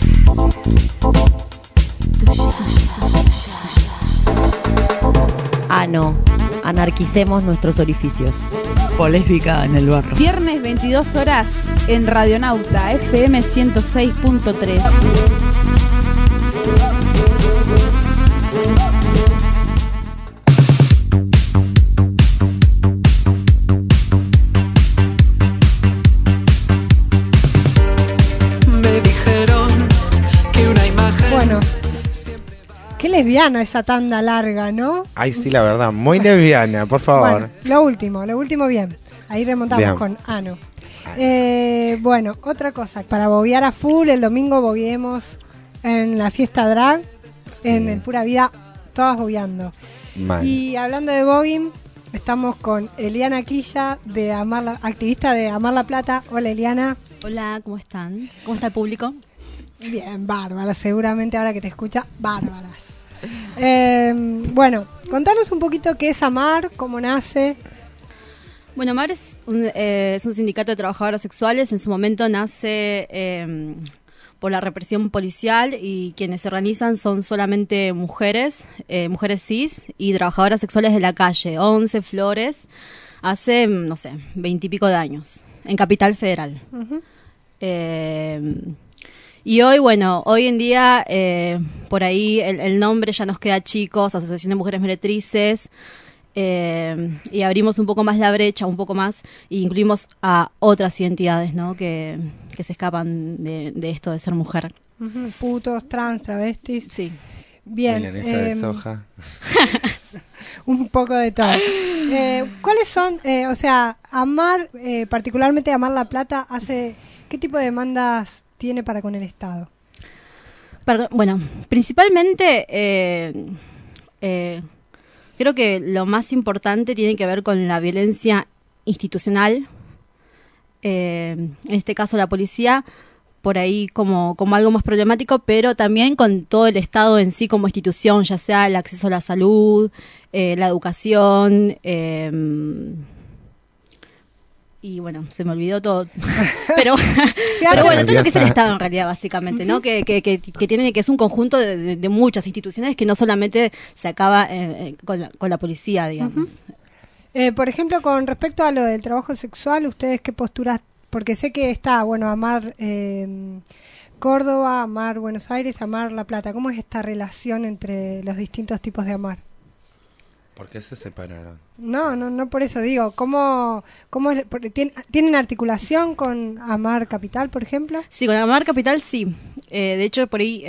No. Anarquicemos nuestros orificios. Polésbica en el barro. Viernes 22 horas en Radionauta FM 106.3. Me dijeron que una imagen. Bueno, qué lesbiana esa tanda larga, ¿no? Ay, sí, la verdad, muy lesbiana, por favor. Bueno, lo último bien. Ahí remontamos Bien. con Ano. Bueno, otra cosa, para boguear a full, el domingo bogueemos en la fiesta drag, en el Pura Vida, todas bogueando. Mal. Y hablando de voguing, estamos con Eliana Quilla, activista de Amar la Plata. Hola, Eliana. Hola, ¿cómo están? ¿Cómo está el público? Bien, bárbara, seguramente ahora que te escucha, bárbaras. Bueno, contanos un poquito qué es Amar, cómo nace. Bueno, Amar es un sindicato de trabajadoras sexuales. En su momento nace por la represión policial y quienes se organizan son solamente mujeres cis y trabajadoras sexuales de la calle, 11 Flores, hace, no sé, 20 y pico de años, en Capital Federal. Ujú. Y hoy, bueno, hoy en día, por ahí el nombre ya nos queda chicos, Asociación de Mujeres Meretrices, y abrimos un poco más la brecha, un poco más, e incluimos a otras identidades, ¿no? Que se escapan de esto de ser mujer. Ujú. Putos, trans, travestis. Sí. Bien. Milanesa de soja. Un poco de todo. ¿Cuáles son, o sea, Amar, particularmente Amar La Plata, qué tipo de demandas tiene para con el Estado? Bueno, principalmente creo que lo más importante tiene que ver con la violencia institucional, en este caso la policía, por ahí como algo más problemático, pero también con todo el Estado en sí como institución, ya sea el acceso a la salud, la educación, y bueno, se me olvidó todo. pero bueno, todo lo que es el Estado en realidad, básicamente, ¿no? Que es un conjunto de muchas instituciones que no solamente se acaba con la policía, digamos. Por ejemplo, con respecto a lo del trabajo sexual, ¿ustedes qué posturas? Porque sé que está, bueno, Amar Córdoba, Amar Buenos Aires, Amar La Plata. ¿Cómo es esta relación entre los distintos tipos de Amar? ¿Por qué se separaron? No por eso digo. ¿Cómo tienen articulación con Amar Capital, por ejemplo? Sí, con Amar Capital sí. De hecho, por ahí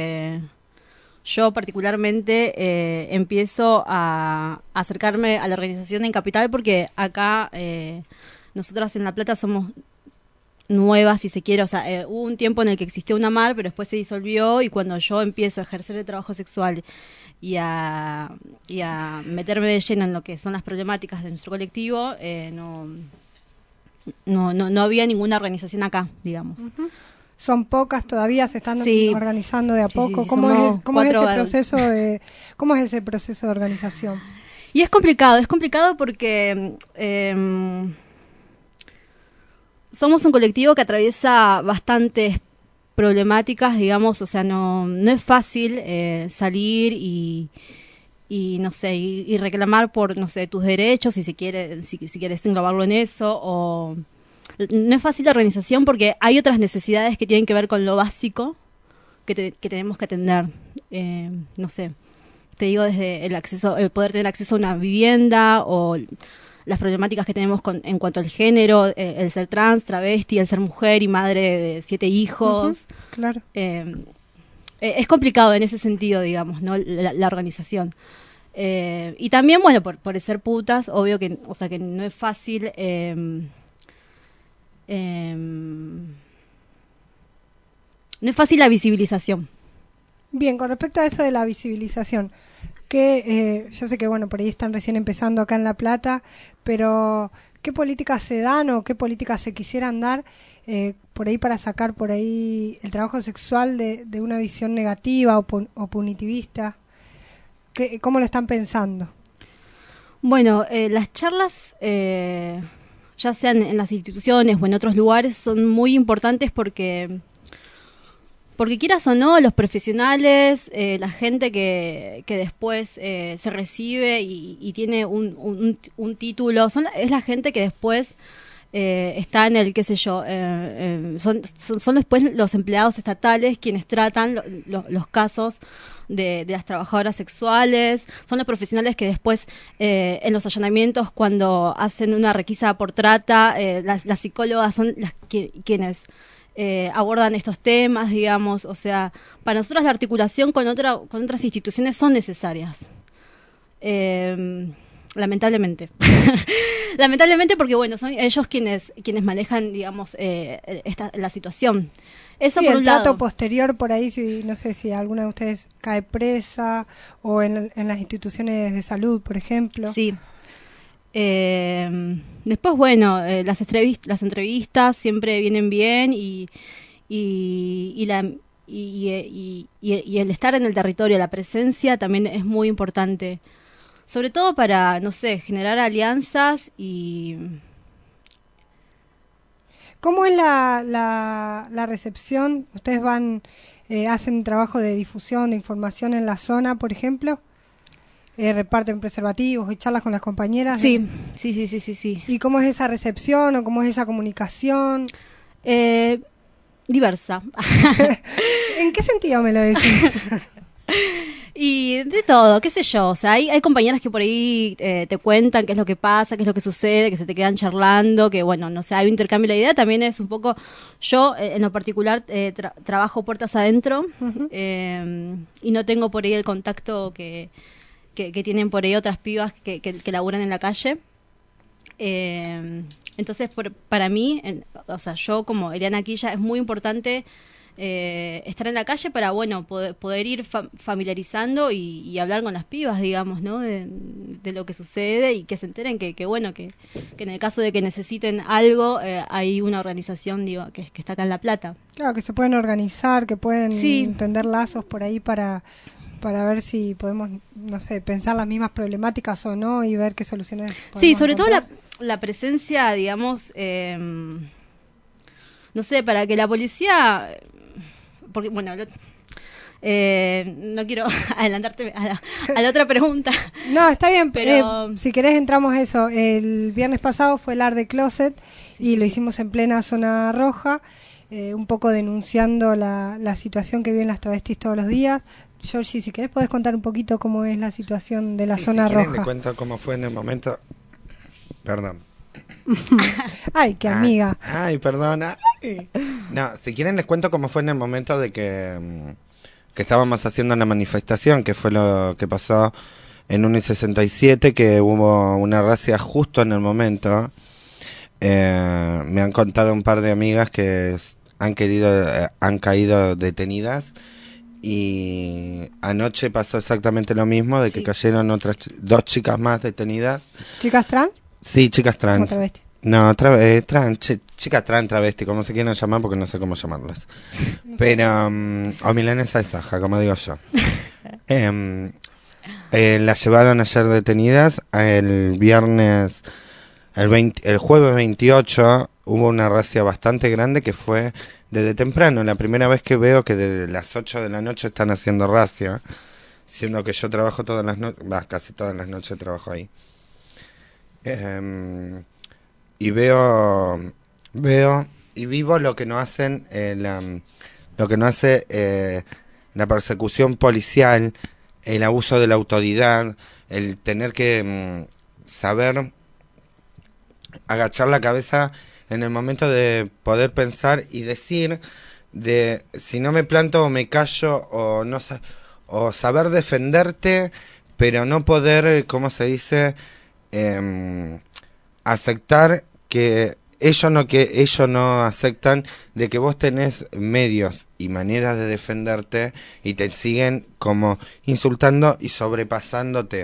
yo particularmente empiezo a acercarme a la organización en Capital porque acá nosotras en La Plata somos nuevas, si se quiere. O sea, hubo un tiempo en el que existió una Amar, pero después se disolvió, y cuando yo empiezo a ejercer el trabajo sexual y a meterme de lleno en lo que son las problemáticas de nuestro colectivo, no había ninguna organización acá, digamos. Uh-huh. Son pocas todavía, se están organizando de a poco. Sí, ¿Cómo es ese proceso de organización? Y es complicado porque somos un colectivo que atraviesa bastantes problemáticas, digamos. O sea, no es fácil salir y no sé, y reclamar por, no sé, tus derechos, si quieres englobarlo en eso, o no es fácil la organización porque hay otras necesidades que tienen que ver con lo básico que tenemos que atender. No sé, te digo, desde el poder tener acceso a una vivienda, o las problemáticas que tenemos en cuanto al género, el ser trans, travesti, el ser mujer y madre de 7 hijos. Uh-huh, claro. Es complicado en ese sentido, digamos, ¿no? La organización. Y también, bueno, por ser putas, obvio que, o sea, que no es fácil. No es fácil la visibilización. Bien, con respecto a eso de la visibilización, que yo sé que, bueno, por ahí están recién empezando acá en La Plata, pero ¿qué políticas se dan o qué políticas se quisieran dar por ahí para sacar por ahí el trabajo sexual de una visión negativa o punitivista? ¿Cómo lo están pensando? Bueno, las charlas, ya sean en las instituciones o en otros lugares, son muy importantes porque quieras o no, los profesionales, la gente que después se recibe y tiene un título, es la gente que después está en el, qué sé yo, son después los empleados estatales quienes tratan los casos de las trabajadoras sexuales, son los profesionales que después en los allanamientos, cuando hacen una requisa por trata, las psicólogas son las quienes abordan estos temas, digamos. O sea, para nosotros la articulación con otras instituciones son necesarias. Lamentablemente. Lamentablemente, porque bueno, son ellos quienes manejan, digamos, la situación. Eso sí, por el un trato lado. posterior por ahí, no sé si alguna de ustedes cae presa o en las instituciones de salud, por ejemplo. Sí. Después, bueno, las entrevistas siempre vienen bien y el estar en el territorio, la presencia también es muy importante, sobre todo para, no sé, generar alianzas. Y ¿cómo es la recepción? ¿Ustedes hacen un trabajo de difusión, de información en la zona, por ejemplo? reparten preservativos y charlas con las compañeras. Sí. ¿Y cómo es esa recepción o cómo es esa comunicación? Diversa. ¿En qué sentido me lo decís? Y de todo, qué sé yo, o sea, hay compañeras que por ahí te cuentan qué es lo que pasa, qué es lo que sucede, que se te quedan charlando, que bueno, no sé, hay un intercambio. La idea también es un poco, yo en lo particular trabajo puertas adentro. Y no tengo por ahí el contacto que tienen por ahí otras pibas que laburan en la calle. Entonces, para mí, o sea, yo como Eliana Quilla, es muy importante estar en la calle para, bueno, poder ir familiarizando y hablar con las pibas, digamos, ¿no? De lo que sucede y que se enteren que bueno, que en el caso de que necesiten algo, hay una organización, digo, que está acá en La Plata. Claro, que se pueden organizar, que pueden tender lazos por ahí para ver si podemos, no sé, pensar las mismas problemáticas o no y ver qué soluciones podemos Sí, sobre encontrar. todo la presencia, digamos, no sé, para que la policía, porque bueno, no quiero adelantarte a la otra pregunta. No, está bien, pero si querés entramos a eso. El viernes pasado fue el Art de Closet y lo hicimos en plena zona roja, un poco denunciando la situación que viven las travestis todos los días. Georgie, si querés podés contar un poquito cómo es la situación de la zona si quieren, roja. les cuento cómo fue en el momento. Perdón. Ay, qué amiga. Ay, perdona. No, si quieren les cuento cómo fue en el momento de que estábamos haciendo la manifestación, que fue lo que pasó en 1 y 67, que hubo una racia justo en el momento. Me han contado un par de amigas que han caído detenidas. Y anoche pasó exactamente lo mismo, de que cayeron otras 2 chicas más detenidas. ¿Chicas trans? Sí, chicas trans. ¿Como travestis? No, chicas trans, travesti, como se quieran llamar, porque no sé cómo llamarlas. Pero, o milanesa de soja, como digo yo. Las llevaron ayer detenidas. El viernes, el jueves 28, hubo una racia bastante grande que fue desde temprano. La primera vez que veo que desde las 8 de la noche están haciendo racia, siendo que yo trabajo todas las noches, casi todas las noches trabajo ahí. Y veo y vivo lo que no hacen, lo que no hace la persecución policial, el abuso de la autoridad, el tener que saber agachar la cabeza en el momento de poder pensar y decir de si no me planto o me callo o no o saber defenderte, pero no poder, ¿cómo se dice? Aceptar que ellos no aceptan de que vos tenés medios y maneras de defenderte y te siguen como insultando y sobrepasándote.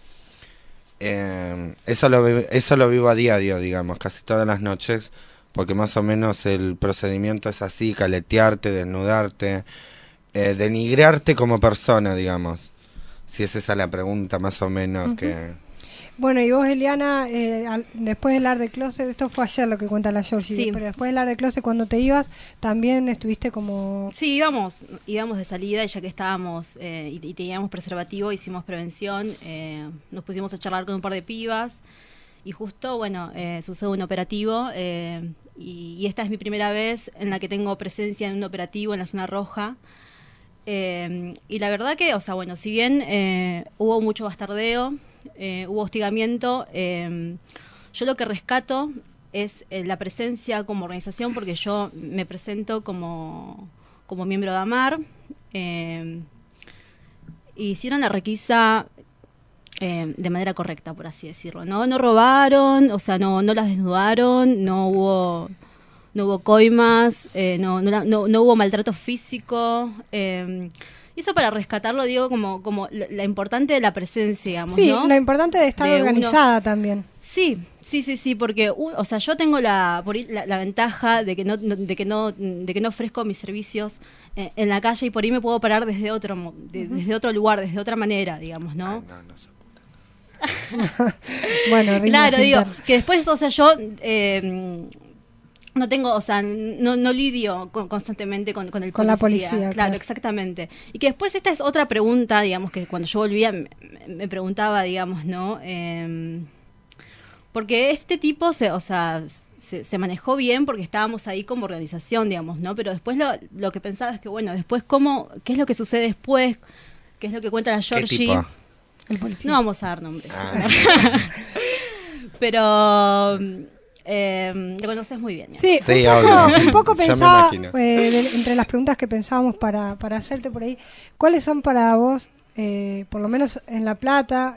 Eso lo vivo a diario, digamos, casi todas las noches, porque más o menos el procedimiento es así: caletearte, desnudarte, denigrarte como persona, digamos. Si es esa la pregunta, más o menos. Que Bueno, y vos, Eliana, después del Art de Closet, esto fue ayer lo que cuenta la Georgie, Sí. pero después del Art de Closet, cuando te ibas, también estuviste como... Sí, íbamos de salida, y ya que estábamos y teníamos preservativo, hicimos prevención, nos pusimos a charlar con un par de pibas, y justo, bueno, sucede un operativo, y esta es mi primera vez en la que tengo presencia en un operativo en la zona roja. Y la verdad que, o sea, bueno, si bien hubo mucho bastardeo, hubo hostigamiento, yo lo que rescato es la presencia como organización, porque yo me presento como miembro de AMAR. Hicieron la requisa de manera correcta, por así decirlo. No robaron, o sea, no las desnudaron, no hubo coimas, no hubo maltrato físico. Y eso, para rescatarlo, digo, como la importante de la presencia, digamos, Sí, ¿no? lo importante de estar organizada también. Sí, porque, o sea, yo tengo la ventaja de que no ofrezco mis servicios en la calle, y por ahí me puedo parar desde otro lugar, desde otra manera, digamos, ¿no? Bueno, claro, digo, que después, o sea, yo no tengo, o sea, no lidio constantemente con el Con la policía, claro. Exactamente. Y que después esta es otra pregunta, digamos, que cuando yo volvía me preguntaba, digamos, ¿no? Porque este tipo se se manejó bien porque estábamos ahí como organización, digamos, ¿no? Pero después lo que pensaba es que, bueno, después ¿qué es lo que sucede después? ¿Qué es lo que cuenta la Georgie? ¿Qué tipo? El policía. No vamos a dar nombres. Pero lo conoces muy bien. Sí, Sí, un poco Ya me pensaba, imagino. entre las preguntas que pensábamos para hacerte por ahí, ¿cuáles son para vos, por lo menos en La Plata,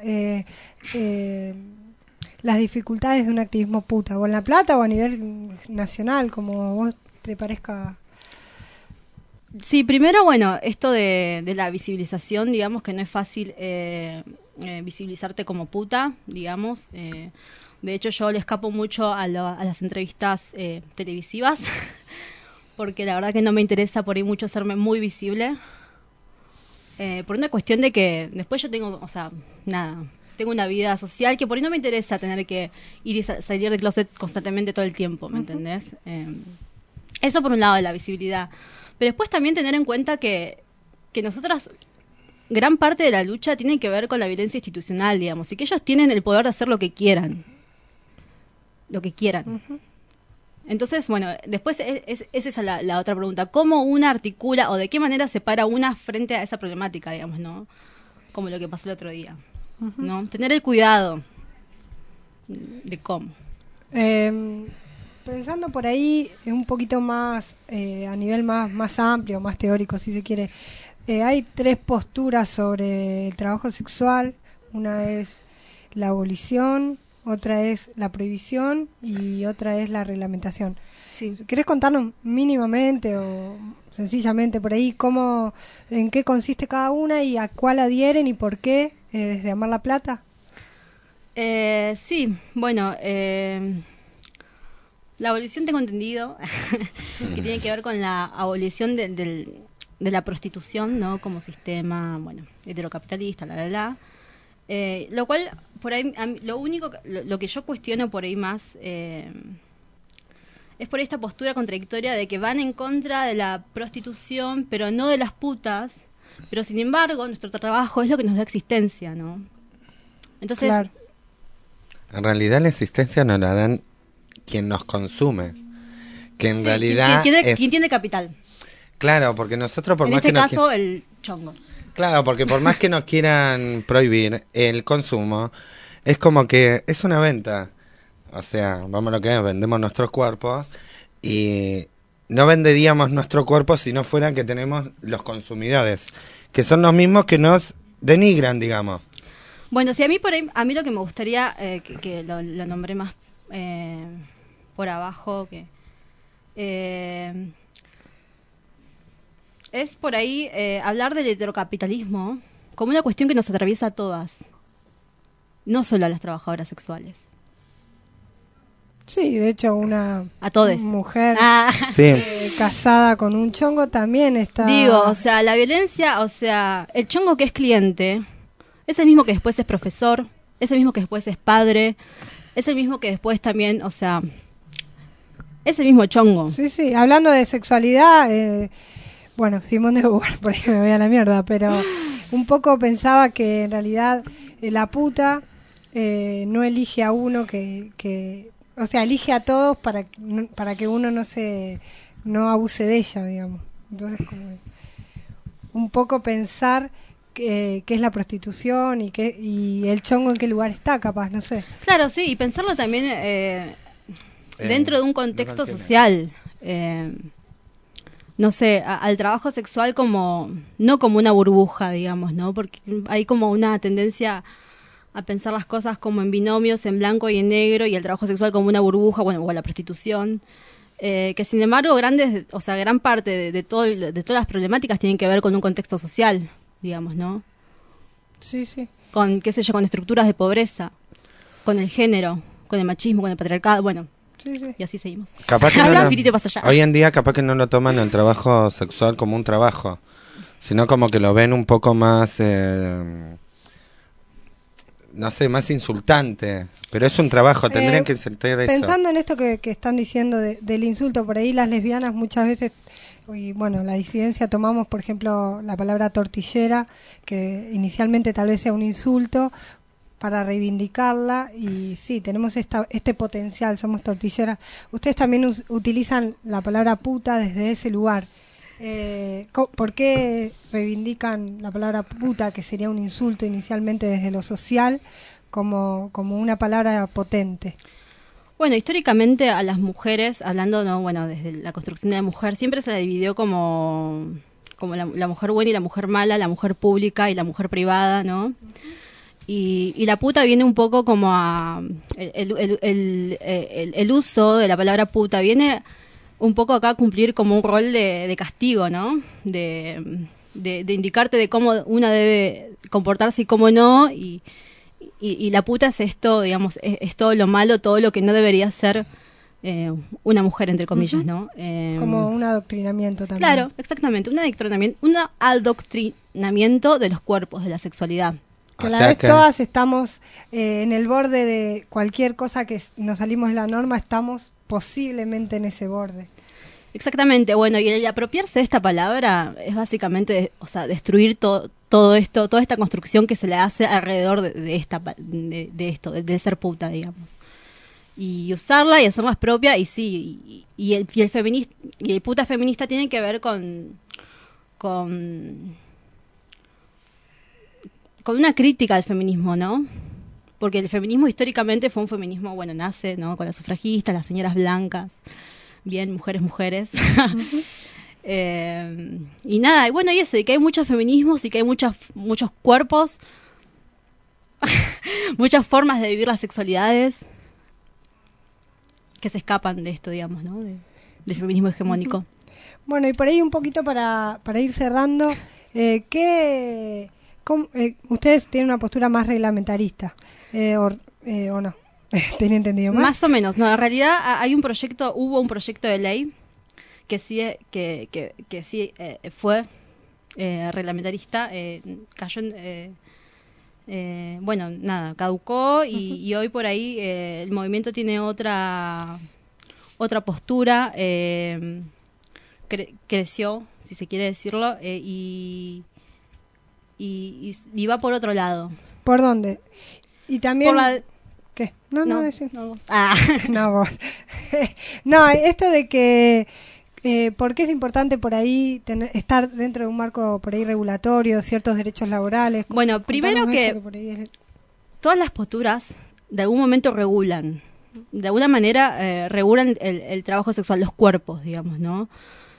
las dificultades de un activismo puta? ¿O en La Plata o a nivel nacional, como vos te parezca? Sí, primero, bueno, esto de la visibilización, digamos que no es fácil visibilizarte como puta, digamos. De hecho, yo le escapo mucho a las entrevistas televisivas, porque la verdad que no me interesa por ahí mucho hacerme muy visible. Por una cuestión de que después yo tengo, o sea, tengo una vida social que por ahí no me interesa tener que ir y salir del closet constantemente todo el tiempo, ¿me entendés? Eso por un lado de la visibilidad. Pero después también tener en cuenta que nosotras, gran parte de la lucha tiene que ver con la violencia institucional, digamos, y que ellos tienen el poder de hacer lo que quieran. Lo que quieran. Entonces, bueno, después es esa la otra pregunta. ¿Cómo una articula o de qué manera se para una frente a esa problemática, digamos, ¿no? Como lo que pasó el otro día, ¿no? Tener el cuidado de cómo. Pensando por ahí un poquito más a nivel más amplio, más teórico, si se quiere, hay 3 posturas sobre el trabajo sexual. Una es la abolición, otra es la prohibición y otra es la reglamentación. Sí. ¿Querés contarnos mínimamente o sencillamente por ahí en qué consiste cada una y a cuál adhieren y por qué desde Amar la Plata? Sí, bueno, la abolición tengo entendido que tiene que ver con la abolición de la prostitución, ¿no? Como sistema, bueno, heterocapitalista, lo cual, por ahí, lo único, lo que yo cuestiono por ahí más es por esta postura contradictoria de que van en contra de la prostitución, pero no de las putas, pero sin embargo, nuestro trabajo es lo que nos da existencia, ¿no? Entonces, claro. En realidad la existencia nos la dan quien nos consume, que en realidad quien tiene capital. Claro, porque nosotros por en más este que caso el chongo. Claro, porque por más que nos quieran prohibir el consumo, es como que es una venta. O sea, vamos a lo que es, vendemos nuestros cuerpos y no venderíamos nuestro cuerpo si no fueran que tenemos los consumidores, que son los mismos que nos denigran, digamos. Bueno, si a mí a mí lo que me gustaría, que lo nombré más por abajo, que es por ahí hablar del heterocapitalismo como una cuestión que nos atraviesa a todas, no solo a las trabajadoras sexuales. Sí, de hecho una mujer casada con un chongo también está... Digo, o sea, la violencia, o sea, el chongo que es cliente es el mismo que después es profesor, es el mismo que después es padre, es el mismo que después también, o sea, es el mismo chongo. Sí, sí, hablando de sexualidad, bueno, Simón de Beauvoir, por ahí me voy a la mierda, pero un poco pensaba que en realidad la puta no elige a uno que o sea, elige a todos para que uno no abuse de ella, digamos. Entonces, como un poco pensar qué es la prostitución y el chongo en qué lugar está, capaz, no sé. Claro, sí, y pensarlo también dentro de un contexto social. No sé, al trabajo sexual no como una burbuja, digamos, ¿no? Porque hay como una tendencia a pensar las cosas como en binomios, en blanco y en negro, y el trabajo sexual como una burbuja, bueno, o la prostitución, que sin embargo gran parte de todas las problemáticas tienen que ver con un contexto social, digamos, ¿no? Sí, sí. Con, qué sé yo, con estructuras de pobreza, con el género, con el machismo, con el patriarcado, bueno, sí, sí. Y así seguimos. Capaz que pasa allá. Hoy en día capaz que no lo toman el trabajo sexual como un trabajo, sino como que lo ven un poco más... no sé, más insultante. Pero es un trabajo, tendrían que sentir eso. Pensando en esto que están diciendo del insulto, por ahí las lesbianas muchas veces, y bueno, la disidencia tomamos, por ejemplo, la palabra tortillera, que inicialmente tal vez sea un insulto, para reivindicarla, y sí, tenemos este potencial, somos tortilleras. Ustedes también utilizan la palabra puta desde ese lugar. ¿Por qué reivindican la palabra puta, que sería un insulto inicialmente desde lo social, como una palabra potente? Bueno, históricamente a las mujeres, hablando desde la construcción de la mujer, siempre se la dividió como la mujer buena y la mujer mala, la mujer pública y la mujer privada, ¿no? Y la puta viene un poco como el uso de la palabra puta viene un poco acá a cumplir como un rol de castigo, ¿no? De indicarte de cómo una debe comportarse y cómo no, y la puta es esto, digamos, es todo lo malo, todo lo que no debería ser una mujer, entre comillas, ¿no? Como un adoctrinamiento también. Claro, exactamente, un adoctrinamiento de los cuerpos, de la sexualidad. Que a la vez todas estamos en el borde de cualquier cosa que nos salimos de la norma, estamos posiblemente en ese borde. Exactamente, bueno, y el apropiarse de esta palabra es básicamente, destruir todo esto, toda esta construcción que se le hace alrededor de esto, de ser puta, digamos. Y usarla y hacerla propia, y sí, y el feminista, y el puta feminista tiene que ver con una crítica al feminismo, ¿no? Porque el feminismo históricamente fue un feminismo, nace, ¿no? Con las sufragistas, las señoras blancas, bien, mujeres. Y nada, y eso, y que hay muchos feminismos y que hay muchos cuerpos, muchas formas de vivir las sexualidades que se escapan de esto, digamos, ¿no? Del feminismo hegemónico. Bueno, y por ahí un poquito para ir cerrando, ustedes tienen una postura más reglamentarista, ¿o no? ¿Tenía entendido mal? Más o menos, no, en realidad hubo un proyecto de ley que sí fue reglamentarista, cayó caducó y hoy por ahí el movimiento tiene otra postura, creció, si se quiere decirlo, y va por otro lado. ¿Por dónde? Y también... ¿Qué? No, vos. No, vos. No, esto de que... ¿por qué es importante por ahí estar dentro de un marco por ahí regulatorio, ciertos derechos laborales? Bueno, primero que todas las posturas de algún momento regulan. De alguna manera regulan el trabajo sexual, los cuerpos, digamos, ¿no?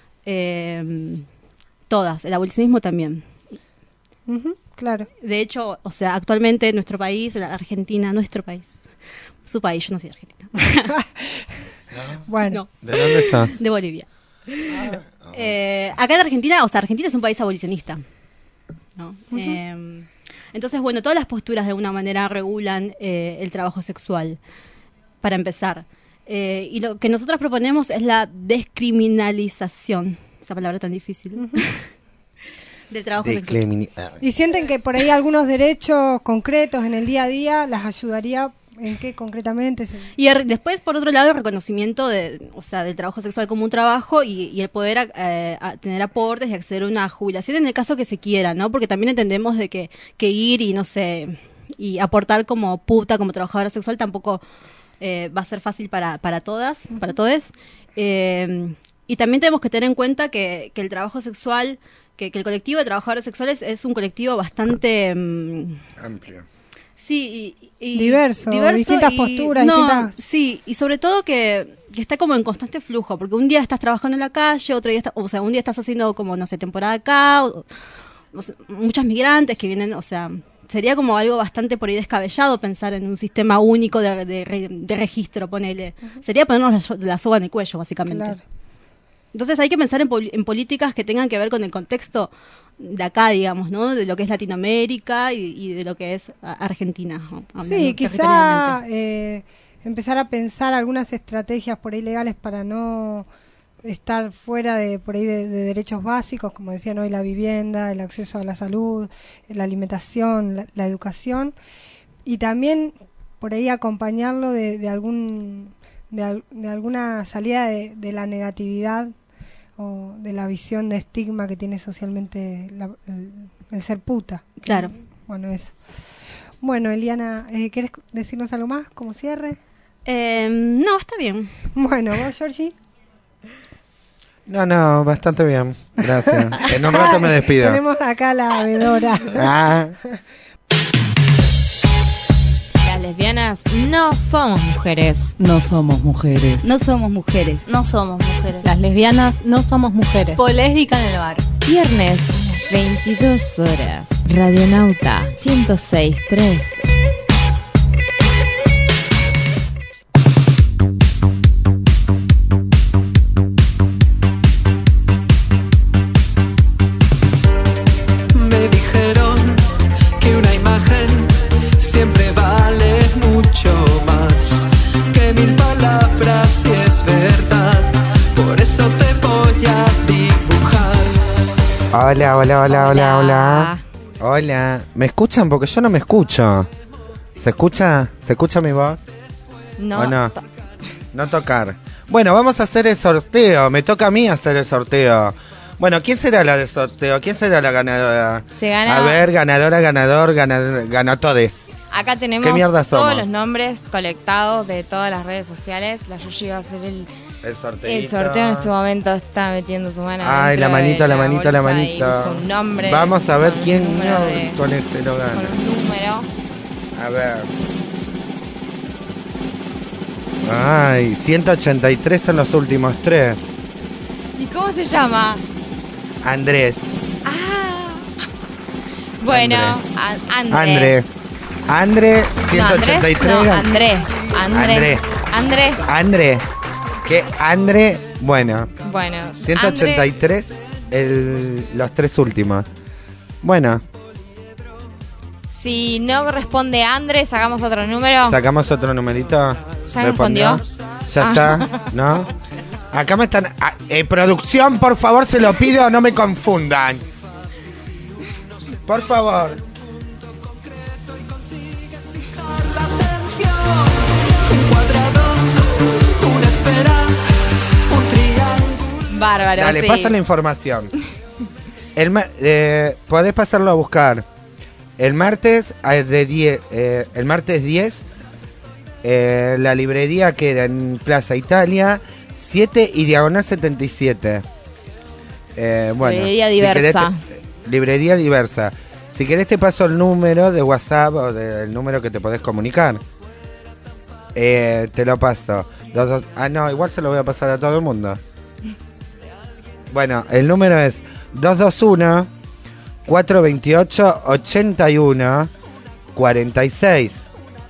Todas, el abolicionismo también. Claro. De hecho, actualmente nuestro país, la Argentina, su país, yo no soy de Argentina. ¿No? Bueno. ¿De dónde estás? De Bolivia. Acá en Argentina, Argentina es un país abolicionista, ¿no? Entonces, todas las posturas de alguna manera regulan el trabajo sexual, para empezar. Y lo que nosotros proponemos es la descriminalización, esa palabra tan difícil, del trabajo sexual. ¿Y sienten que por ahí algunos derechos concretos en el día a día las ayudaría? ¿En qué concretamente? Y después, por otro lado, el reconocimiento del trabajo sexual como un trabajo y el poder tener aportes y acceder a una jubilación en el caso que se quiera, ¿no? Porque también entendemos de que ir y, no sé, y aportar como puta, como trabajadora sexual tampoco va a ser fácil para todas, para todes. Y también tenemos que tener en cuenta que el trabajo sexual, que el colectivo de trabajadores sexuales es un colectivo bastante... amplio. Sí, y diverso, distintas posturas, distintas... Sí, y sobre todo que está como en constante flujo, porque un día estás trabajando en la calle, otro día un día estás haciendo como, no sé, temporada acá, muchos migrantes que vienen, sería como algo bastante por ahí descabellado pensar en un sistema único de registro, ponele. Sería ponernos la soga en el cuello, básicamente. Claro. Entonces hay que pensar en políticas que tengan que ver con el contexto de acá, digamos, ¿no? De lo que es Latinoamérica y de lo que es Argentina, ¿no? Sí, quizá empezar a pensar algunas estrategias por ahí legales para no estar fuera de por ahí de derechos básicos, como decían hoy, la vivienda, el acceso a la salud, la alimentación, la educación, y también por ahí acompañarlo de alguna salida de la negatividad o de la visión de estigma que tiene socialmente el ser puta. Claro. Bueno, eso. Bueno, Eliana, ¿querés decirnos algo más como cierre? No, está bien. Bueno, ¿vos, Georgie? No, bastante bien. Gracias. En un rato me despido. Tenemos acá la vedora. Las lesbianas no somos mujeres. No somos mujeres. No somos mujeres. No somos mujeres. Las lesbianas no somos mujeres. Polésbica en el bar. Viernes, 22 horas. Radionauta 106.3. Me dijeron que una imagen siempre vale mucho más que 1000 palabras, si es verdad. Por eso te voy a dibujar. Hola. Hola. ¿Me escuchan? Porque yo no me escucho. ¿Se escucha? ¿Se escucha mi voz? No. ¿O no? No tocar. Bueno, vamos a hacer el sorteo. Me toca a mí hacer el sorteo. Bueno, ¿quién será la de sorteo? ¿Quién será la ganadora? Se gana. A ver, ganó todes. Acá tenemos ¿Qué mierda somos? todos los nombres colectados de todas las redes sociales. La Yuyi va a hacer el sorteo en este momento. Está metiendo su mano. Ay, la manito. bolsa y busca un nombre. Vamos a ver con quién un número de- con el se lo gana. Con un número. A ver. Ay, 183 son los últimos 3. ¿Y cómo se llama? Andrés. Bueno, André, 183. No, André. ¿Qué? André, bueno. Bueno, 183, los 3 últimos. Bueno, si no responde Andrés, sacamos otro número. sacamos otro numerito. ¿Ya respondió? Ya está, ¿no? Acá me están... producción, por favor, se lo pido, no me confundan. Por favor. Una esfera, un triángulo. Bárbaro, Dale, sí. pasa la información. Podés pasarlo a buscar. El martes el martes 10, la librería queda en Plaza Italia, 7 y diagonal 77. Bueno, Librería si diversa. librería diversa. Si querés te paso el número de WhatsApp o el número que te podés comunicar. Te lo paso. No, igual se lo voy a pasar a todo el mundo. Bueno, el número es 221-428-81-46.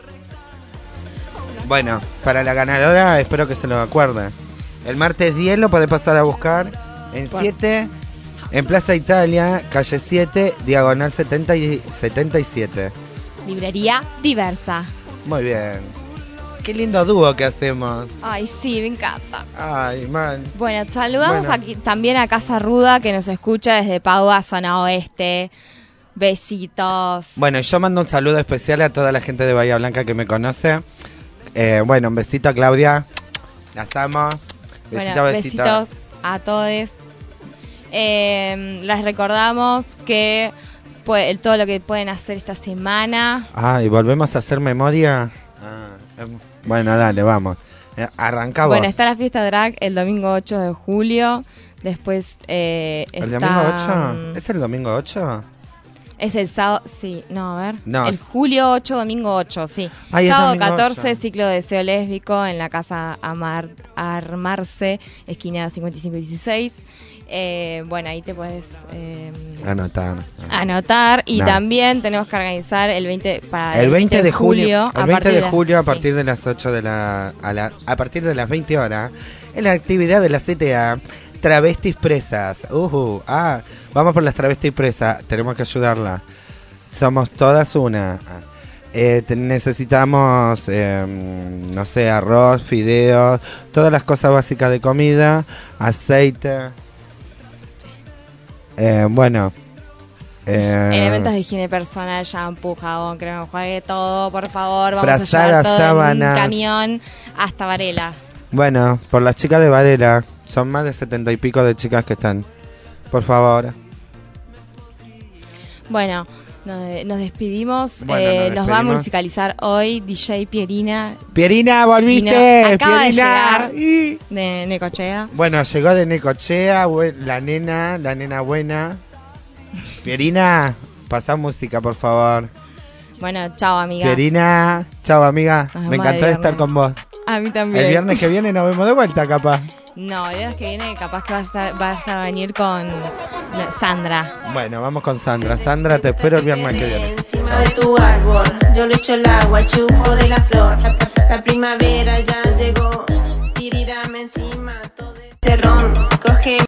Bueno, para la ganadora espero que se lo acuerde. El martes 10 lo podés pasar a buscar en 7, en Plaza Italia, calle 7, diagonal 77. Librería diversa. Muy bien. Qué lindo dúo que hacemos. Ay, sí, me encanta. Ay, man. Bueno, saludamos Bueno. aquí también a Casa Ruda, que nos escucha desde Padua, zona oeste. Besitos. Bueno, yo mando un saludo especial a toda la gente de Bahía Blanca que me conoce. Bueno, un besito a Claudia. Las amo. Besito, Bueno, besito. besitos a todos. Les recordamos que todo lo que pueden hacer esta semana. Ah, ¿y volvemos a hacer memoria? Bueno, dale, vamos. Arrancamos. Bueno, está la fiesta drag el domingo 8 de julio. Después ¿El está... domingo 8? ¿Es el domingo 8? Es el sábado, sí, no, a ver. No, el es- julio 8, domingo 8, sí. Ay, es Sábado domingo 14, 8. ciclo de deseo lésbico en la casa Armarse, esquina 55 y 16. Bueno, ahí te puedes anotar. Y No. también tenemos que organizar el 20 para El 20 de julio, a el 20 partir de las- julio a sí. partir de las 8 de a partir de las 20 horas en la actividad de la CTA Travestis Presas. Vamos por las travestis presas, tenemos que ayudarla. Somos todas una. Necesitamos no sé, arroz, fideos, todas las cosas básicas de comida, aceite. Bueno, Elementos de higiene personal, shampoo, jabón, crema, enjuague, todo, por favor. Vamos Frazadas, a llevar todo sábanas. en un camión hasta Varela. Bueno, por las chicas de Varela. Son más de 70 y pico de chicas que están. Por favor. Bueno, nos despedimos. Bueno, nos va a musicalizar hoy DJ Pierina. Pierina, volviste. Acaba Pierina. de llegar de Necochea. Bueno, llegó de Necochea, la nena buena. Pierina, pasá música, por favor. Bueno, chao, amiga. Pierina, chao, amiga. Nos Me vemos encantó el estar viernes. con vos. A mí también. El viernes que viene nos vemos de vuelta, capaz. No, el viernes que viene capaz que vas a venir con Sandra. Bueno, vamos con Sandra. Sandra, te espero el viernes que viene. Encima de tu árbol, yo le echo el agua, chupo de la flor. La primavera ya llegó.